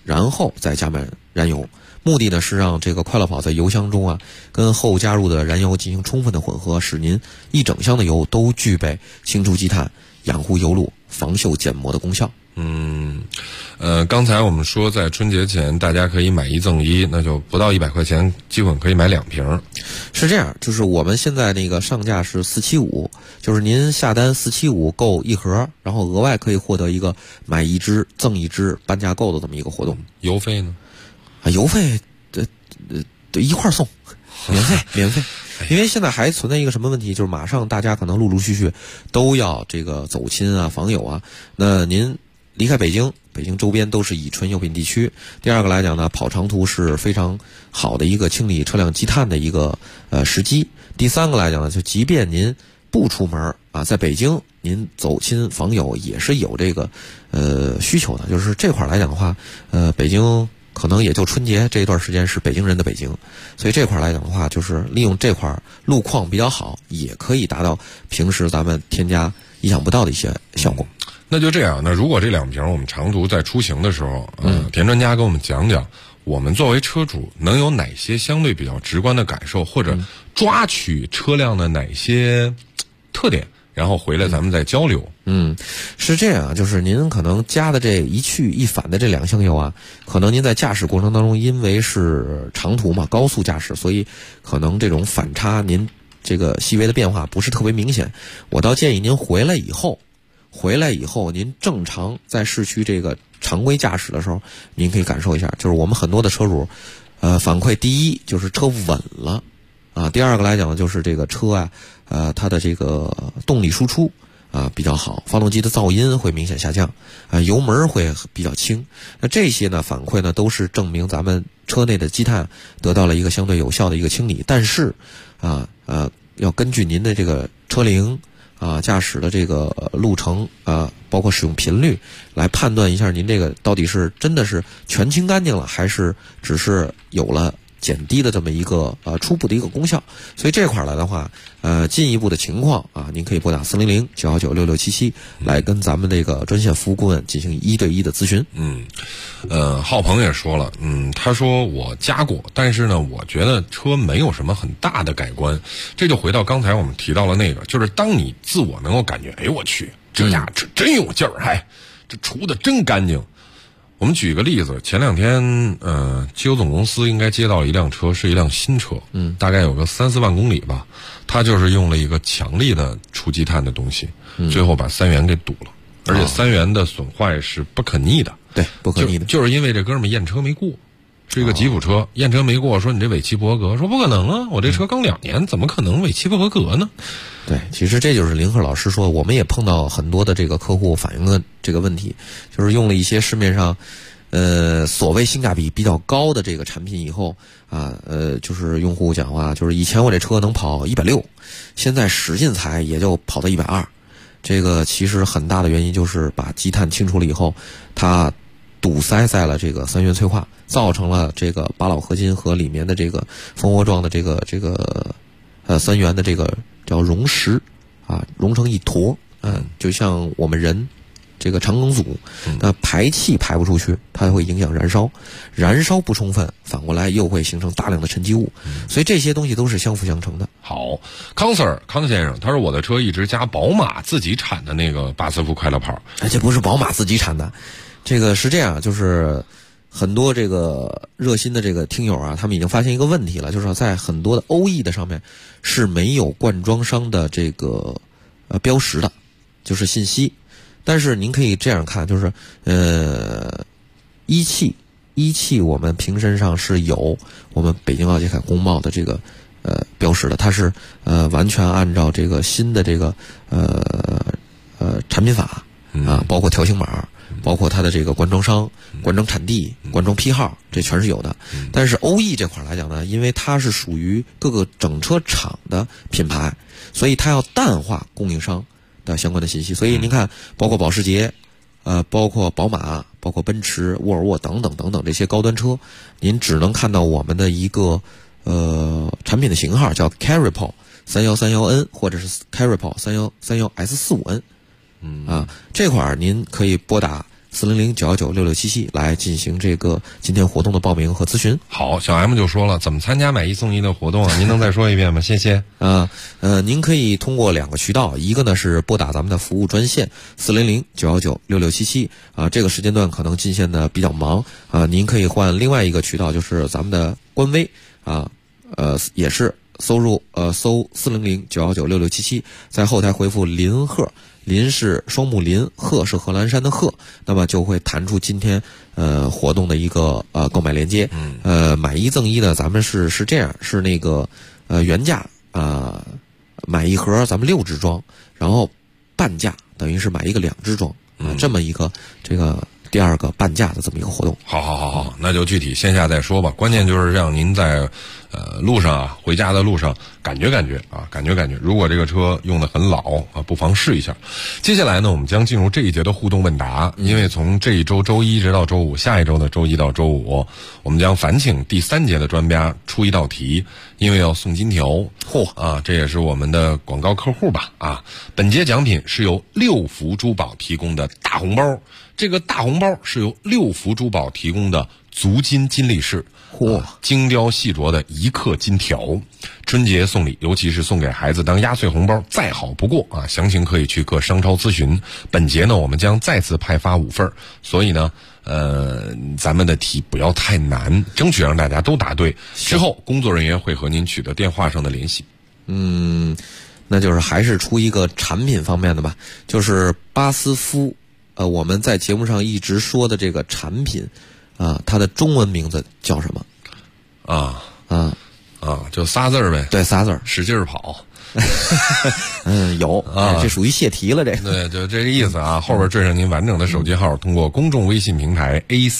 然后再加满燃油。目的呢是让这个快乐跑在油箱中啊，跟后加入的燃油进行充分的混合，使您一整箱的油都具备清除积碳、养护油路、防锈减磨的功效。 刚才我们说在春节前大家可以买1赠1，那就不到100块钱，基本可以买2瓶。 是这样，就是我们现在那个上架是475，就是您下单475购1盒，然后额外可以获得一个买1支赠1支半价购的这么一个活动。 邮费呢？ 邮费一块送，免费。因为现在还存在一个什么问题，就是马上大家可能陆陆续续都要这个走亲啊、访友啊，那您离开北京周边都是以纯油品地区。第二个来讲呢，跑长途是非常好的一个清理车辆积碳的一个时机。第三个来讲呢，就即便您不出门啊，在北京您走亲访友也是有这个需求的。就是这块来讲的话，北京可能也就春节这一段时间是北京人的北京，所以这块来讲的话，就是利用这块路况比较好，也可以达到平时咱们添加意想不到的一些效果。 那就这样，那如果这2瓶我们长途在出行的时候，田专家给我们讲讲，我们作为车主能有哪些相对比较直观的感受，或者抓取车辆的哪些特点，然后回来咱们再交流。 是这样，就是您可能加的这一去一返的这2箱油啊，可能您在驾驶过程当中，因为是长途嘛，高速驾驶，所以可能这种反差您这个细微的变化不是特别明显。我倒建议您回来以后您正常在市区这个常规驾驶的时候，您可以感受一下，就是我们很多的车主反馈，第一就是车稳了啊，第二个来讲就是这个车啊它的这个动力输出比较好，发动机的噪音会明显下降油门会比较轻。那这些呢反馈呢都是证明咱们车内的积碳得到了一个相对有效的一个清理。但是要根据您的这个车龄驾驶的这个路程包括使用频率来判断一下您这个到底是真的是全清干净了，还是只是有了减低的这么一个初步的一个功效。所以这块来的话进一步的情况您可以拨打400-919-6677来跟咱们这个专线服务顾问进行1对1的咨询。 浩鹏也说了，他说我加过，但是呢我觉得车没有什么很大的改观。这就回到刚才我们提到了那个，就是当你自我能够感觉，哎我去，这家这真有劲儿，这除的真干净。我们举一个例子，前2天机油总公司应该接到了一辆车，是一辆新车，大概有个3-4万公里吧，它就是用了一个强力的除积碳的东西，最后把3元给堵了，而且3元的损坏是不可逆的。 对，不可逆的， 就是因为这哥们验车没过，是一个吉普车，验车没过，说你这尾气不合格，说不可能啊，我这车刚2年，怎么可能尾气不合格呢？ 对，其实这就是林鹤老师说，我们也碰到很多的这个客户反映的这个问题，就是用了一些市面上所谓性价比比较高的这个产品以后就是用户讲话，就是以前我这车能跑160，现在使劲踩也就跑到120。这个其实很大的原因就是把积碳清除了以后，它堵塞在了这个3元催化，造成了这个巴老合金和里面的这个蜂窝状的这个3元的这个叫溶石溶成一坨，就像我们人这个肠梗阻，那排气排不出去，它会影响燃烧，燃烧不充分，反过来又会形成大量的沉积物，所以这些东西都是相辅相成的。 好，康先生，他说我的车一直加宝马自己产的那个巴斯夫快乐跑， 这不是宝马自己产的，这个是这样，就是很多这个热心的这个听友他们已经发现一个问题了，就是在很多的欧 E 的上面是没有灌装商的这个标识的，就是信息。但是您可以这样看，就是一汽我们瓶身上是有我们北京奥杰凯工贸的这个标识的，它是完全按照这个新的这个产品法包括条形码，包括它的这个灌装商、灌装产地、灌装批号，这全是有的。但是欧 E 这块来讲呢，因为它是属于各个整车厂的品牌，所以它要淡化供应商的相关的信息。所以您看，包括保时捷包括宝马，包括奔驰、沃尔沃等等等等这些高端车，您只能看到我们的一个产品的型号叫 Caripol 3131N 或者是 Caripol 3131S45N。这块您可以拨打 400-919-6677来进行这个今天活动的报名和咨询。 好，小 M 就说了，怎么参加买1送1的活动啊？您能再说一遍吗？谢谢。 您可以通过2个渠道，一个呢是拨打咱们的服务专线400-919-6677这个时间段可能进线的比较忙您可以换另外一个渠道，就是咱们的官微也是搜400-919-6677，在后台回复林鹤，林是双木林，鹤是贺兰山的鹤，那么就会弹出今天活动的一个购买链接。买1赠1呢，咱们是这样，是那个原价买一盒咱们6支装，然后半价等于是买一个2支装这么一个这个第二个半价的这么一个活动。 好，那就具体线下再说吧。关键就是让您在路上回家的路上感觉感觉。如果这个车用得很老不妨试一下。接下来呢，我们将进入这一节的互动问答。因为从这一周周一直到周五，下一周的周一到周五，我们将烦请第3节的专家出一道题，因为要送金条。这也是我们的广告客户吧本节奖品是由六福珠宝提供的大红包。这个大红包是由六福珠宝提供的足金金力士，精雕细琢的1克金条。春节送礼，尤其是送给孩子当压岁红包，再好不过详情可以去各商超咨询。本节呢，我们将再次派发5份，所以呢，咱们的题不要太难，争取让大家都答对。之后工作人员会和您取得电话上的联系。 那就是还是出一个产品方面的吧，就是巴斯夫。我们在节目上一直说的这个产品它的中文名字叫什么？ 就仨字儿呗。 对，仨字儿， 使劲儿跑。 有这属于泄题了，这个。 对，就这个意思后边缀上您完整的手机号，通过公众微信平台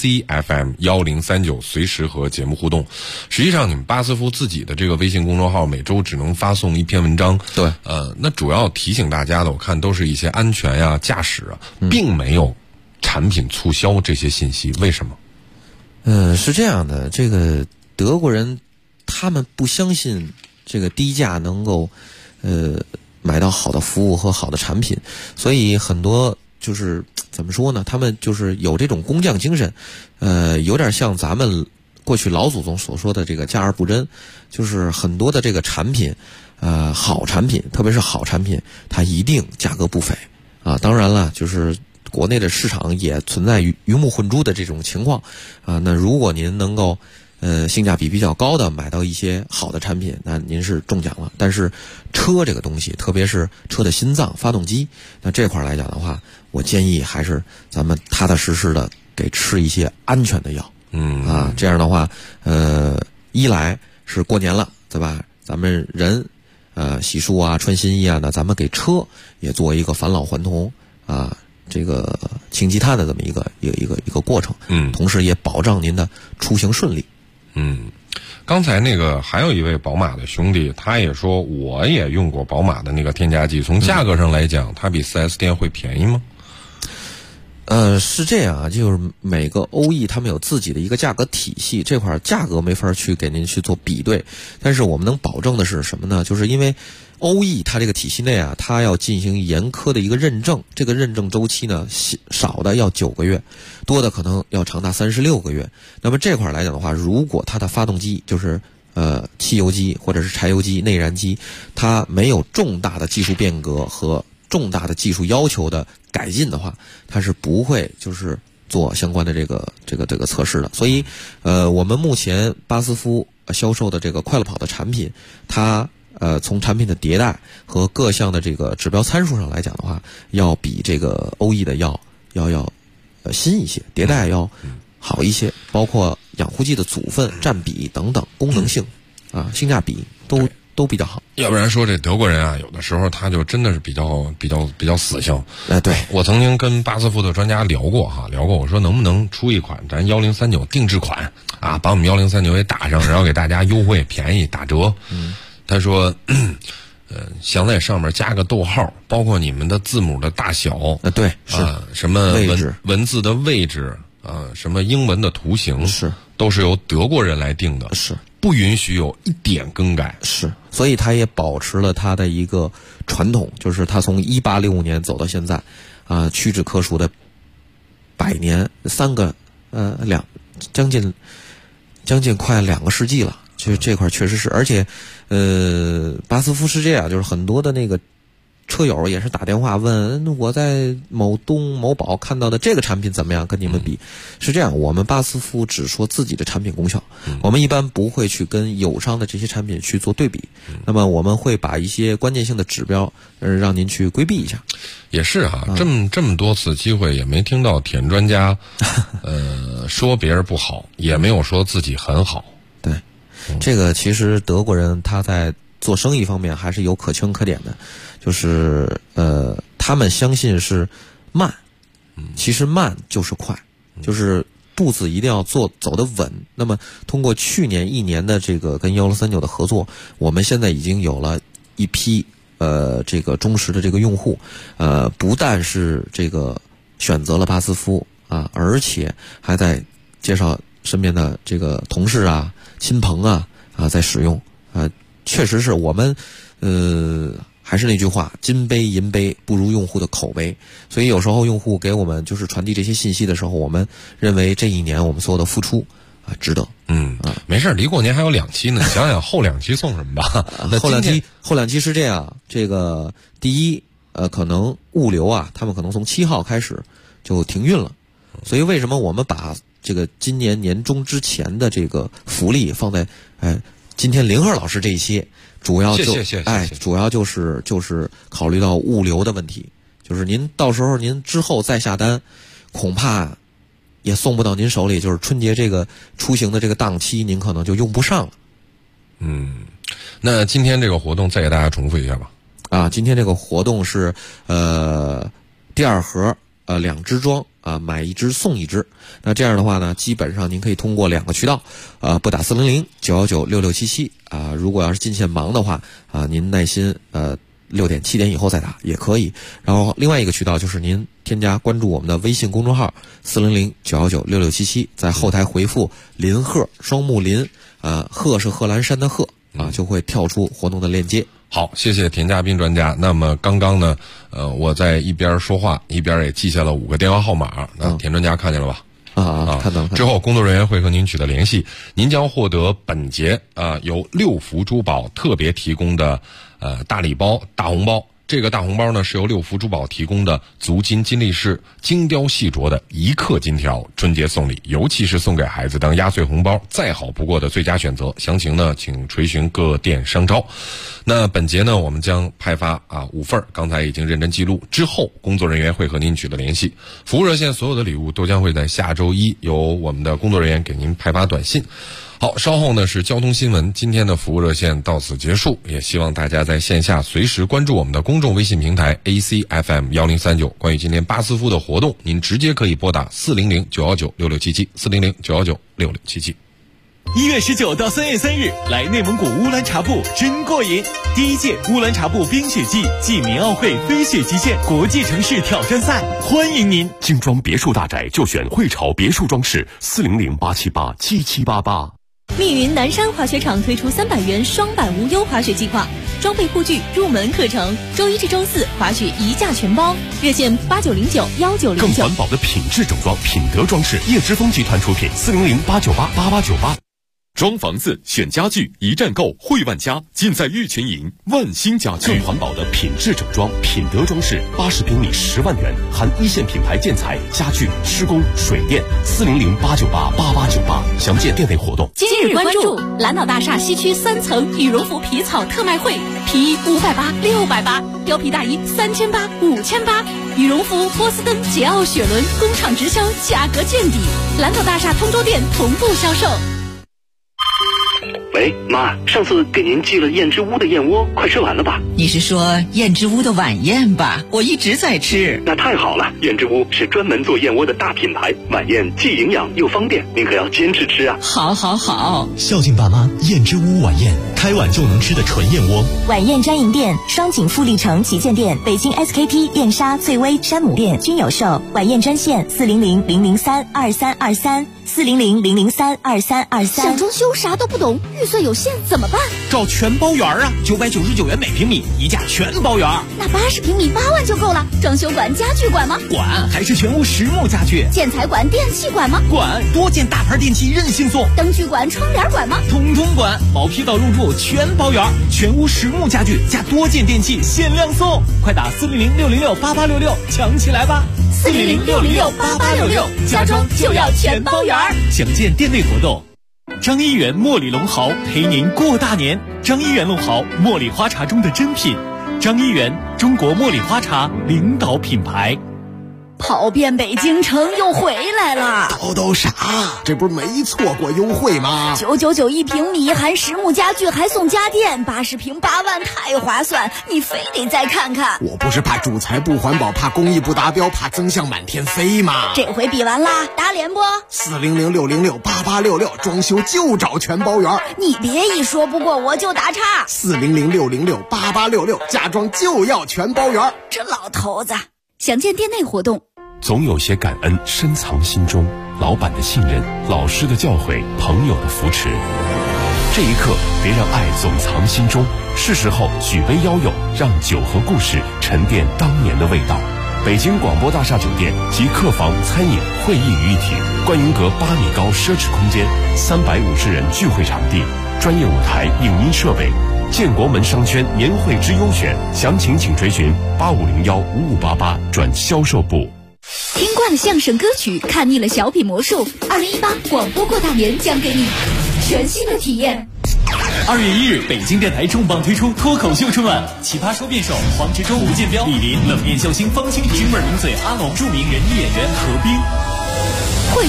ACFM1039随时和节目互动。实际上，你们巴斯夫自己的这个微信公众号每周只能发送1篇文章。 对， 那主要提醒大家的，我看都是一些安全呀、驾驶并没有产品促销这些信息。为什么？ 是这样的，这个德国人他们不相信这个低价能够买到好的服务和好的产品，所以很多就是怎么说呢？他们就是有这种工匠精神，有点像咱们过去老祖宗所说的这个价而不真，就是很多的这个产品，好产品，特别是好产品，它一定价格不菲当然了，就是国内的市场也存在鱼目混珠的这种情况那如果您能够性价比比较高的买到一些好的产品，那您是中奖了。但是车这个东西，特别是车的心脏发动机，那这块来讲的话，我建议还是咱们踏踏实实的给吃一些安全的药。这样的话一来是过年了，对吧？咱们人洗漱穿新衣那咱们给车也做一个返老还童这个清积碳的这么一个过程。同时也保障您的出行顺利。 刚才那个还有一位宝马的兄弟，他也说我也用过宝马的那个添加剂，从价格上来讲，它比 4S 店会便宜吗？ 是这样就是每个欧易他们有自己的一个价格体系，这块价格没法去给您去做比对，但是我们能保证的是什么呢？就是因为欧易它这个体系内它要进行严苛的一个认证，这个认证周期呢少的要9个月，多的可能要长达36个月。那么这块来讲的话，如果它的发动机就是汽油机或者是柴油机、内燃机，它没有重大的技术变革和重大的技术要求的改进的话，它是不会就是做相关的这个测试的。所以我们目前巴斯夫销售的这个快乐跑的产品，它从产品的迭代和各项的这个指标参数上来讲的话，要比这个欧易的要新一些，迭代要好一些，包括养护剂的组分、占比等等功能性性价比都比较好。 要不然说这德国人有的时候他就真的是比较死性。 对， 我曾经跟巴斯夫的专家聊过，我说能不能出一款咱1039定制款把我们1039也打上，然后给大家优惠便宜打折。他说想在上面加个逗号，包括你们的字母的大小对是什么文字的位置什么英文的图形都是由德国人来定的，不允许有一点更改。 所以他也保持了他的一个传统，就是他从1865年走到现在屈指可数的 100年将近快2个世纪了。就这块确实是，而且巴斯夫是这样，就是很多的那个车友也是打电话问我在某东某宝看到的这个产品怎么样，跟你们比。是这样，我们巴斯夫只说自己的产品功效，我们一般不会去跟友商的这些产品去做对比。那么我们会把一些关键性的指标让您去规避一下。 也是啊，这么多次机会也没听到铁人专家说别人不好，也没有说自己很好。 对，这个其实德国人他在做生意方面还是有可圈可点的，就是他们相信是慢，其实慢就是快，就是步子一定要走得稳。那么通过去年1年的这个跟1639的合作，我们现在已经有了一批这个忠实的这个用户，不但是这个选择了巴斯夫啊，而且还在介绍身边的这个同事啊、亲朋啊在使用啊。确实是我们还是那句话，金杯银杯不如用户的口碑。所以有时候用户给我们就是传递这些信息的时候，我们认为这1年我们所有的付出值得。 没事，离过年还有2期呢，想想后2期送什么吧。 后两期是这样，这个第一可能物流啊，他们可能从7号开始就停运了，所以为什么我们把这个今年年中之前的这个福利放在今天林鹤老师这一期，主要就是考虑到物流的问题，就是您到时候您之后再下单，恐怕也送不到您手里，就是春节这个出行的这个档期，您可能就用不上了。 那今天这个活动再给大家重复一下吧。 今天这个活动是第2盒2支装买1支送1支。那这样的话呢，基本上您可以通过2个渠道拨打400-919-6677如果要是进线忙的话您耐心6点7点以后再打也可以。然后另外一个渠道就是您添加关注我们的微信公众号400-919-6677，在后台回复林鹤双木林鹤是贺兰山的鹤就会跳出活动的链接。 好，谢谢田嘉宾专家。那么刚刚呢我在一边说话一边也记下了5个电话号码，那田专家看见了吧？ 看到了。 之后工作人员会和您取得联系，您将获得本节由六福珠宝特别提供的大礼包、大红包。这个大红包呢是由六福珠宝提供的足金金力士精雕细琢的1克金条，春节送礼，尤其是送给孩子当压岁红包，再好不过的最佳选择。详情呢请垂询各店商招。那本节呢我们将派发5份，刚才已经认真记录，之后工作人员会和您取得联系。服务热线所有的礼物都将会在下周1由我们的工作人员给您派发短信。好，稍后呢是交通新闻，今天的服务热线到此结束，也希望大家在线下随时关注我们的公众微信平台 ACFM1039。关于今天巴斯夫的活动，您直接可以拨打400-919-6677 400-919-6677。 1月19到3月3日，来内蒙古乌兰察布真过瘾！第1届乌兰察布冰雪季暨民奥会飞雪极限国际城市挑战赛，欢迎您！ 精装别墅大宅就选汇潮别墅装饰，400-878-7788。 密云南山滑雪场推出300元双板无忧滑雪计划，装备护具、入门课程，周1至周4滑雪1价全包。热线8909-1909。 更环保的品质整装，品德装饰，叶之峰集团出品，400-898-8898。装房子选家具一站购汇万家，尽在玉泉营万兴家具。更环保的品质整装，品德装饰，80平米10万元，含1线品牌建材、家具、施工、水电，400-898-8898。详见店内活动。 今日关注蓝岛大厦西区3层羽绒服皮草特卖会，皮衣580、680，貂皮大衣3800、5800，羽绒服波司登、捷奥、雪伦工厂直销，价格见底。蓝岛大厦通州店同步销售。 喂，妈，上次给您寄了燕之屋的燕窝，快吃完了吧？ 你是说燕之屋的晚宴吧？我一直在吃。 那太好了，燕之屋是专门做燕窝的大品牌，晚宴既营养又方便，您可要坚持吃啊！ 好。 孝敬爸妈，燕之屋晚宴，开碗就能吃的纯燕窝。 晚宴专营店双井富力城旗舰店、北京 SKP、燕莎、翠微、山姆店均有售。晚宴专线400-003-2323。 400-003-2323。 想装修啥都不懂，预算有限怎么办？ 找全包园啊，999元每平米，一价全包园。 那80平米8万就够了。装修管、家具管吗？ 管，还是全屋实木家具。 建材管、电器管吗？ 管，多件大牌电器任性送。 灯具管、窗帘管吗？ 通通管，毛坯到入住全包圆，全屋实木家具加多件电器限量送，快打400-606-8866抢起来吧 ！400-606-8866，家装就要全包圆。 详见店内活动。张一元茉莉龙毫陪您过大年。张一元龙毫，茉莉花茶中的珍品。张一元，中国茉莉花茶领导品牌。 跑遍北京城又回来了， 叨啥？这不是没错过优惠吗 ？999一平米，含实木家具还送家电，80平8万，太划算！你非得再看看。 我不是怕主材不环保，怕工艺不达标，怕增项满天飞吗？ 这回比完啦，打脸不 ？400-606-8866，装修就找全包圆。 你别一说不过我就打岔。 400-606-8866，家装就要全包圆。 这老头子，详见店内活动。 总有些感恩深藏心中，老板的信任，老师的教诲，朋友的扶持。这一刻，别让爱总藏心中，是时候举杯邀友，让酒和故事沉淀当年的味道。北京广播大厦酒店集客房、餐饮、会议于一体，观云阁8米高奢侈空间，350人聚会场地，专业舞台、影音设备。建国门商圈年会之优选，详情请垂询8501-5588转销售部。 听惯了相声歌曲，看腻了小品魔术，2018广播过大年将给你全新的体验。 2月1日，北京电台重磅推出脱口秀春晚，奇葩说辩手黄执中、吴建彪、李林，冷面笑星方清平，京味名嘴阿龙，著名人艺演员何冰。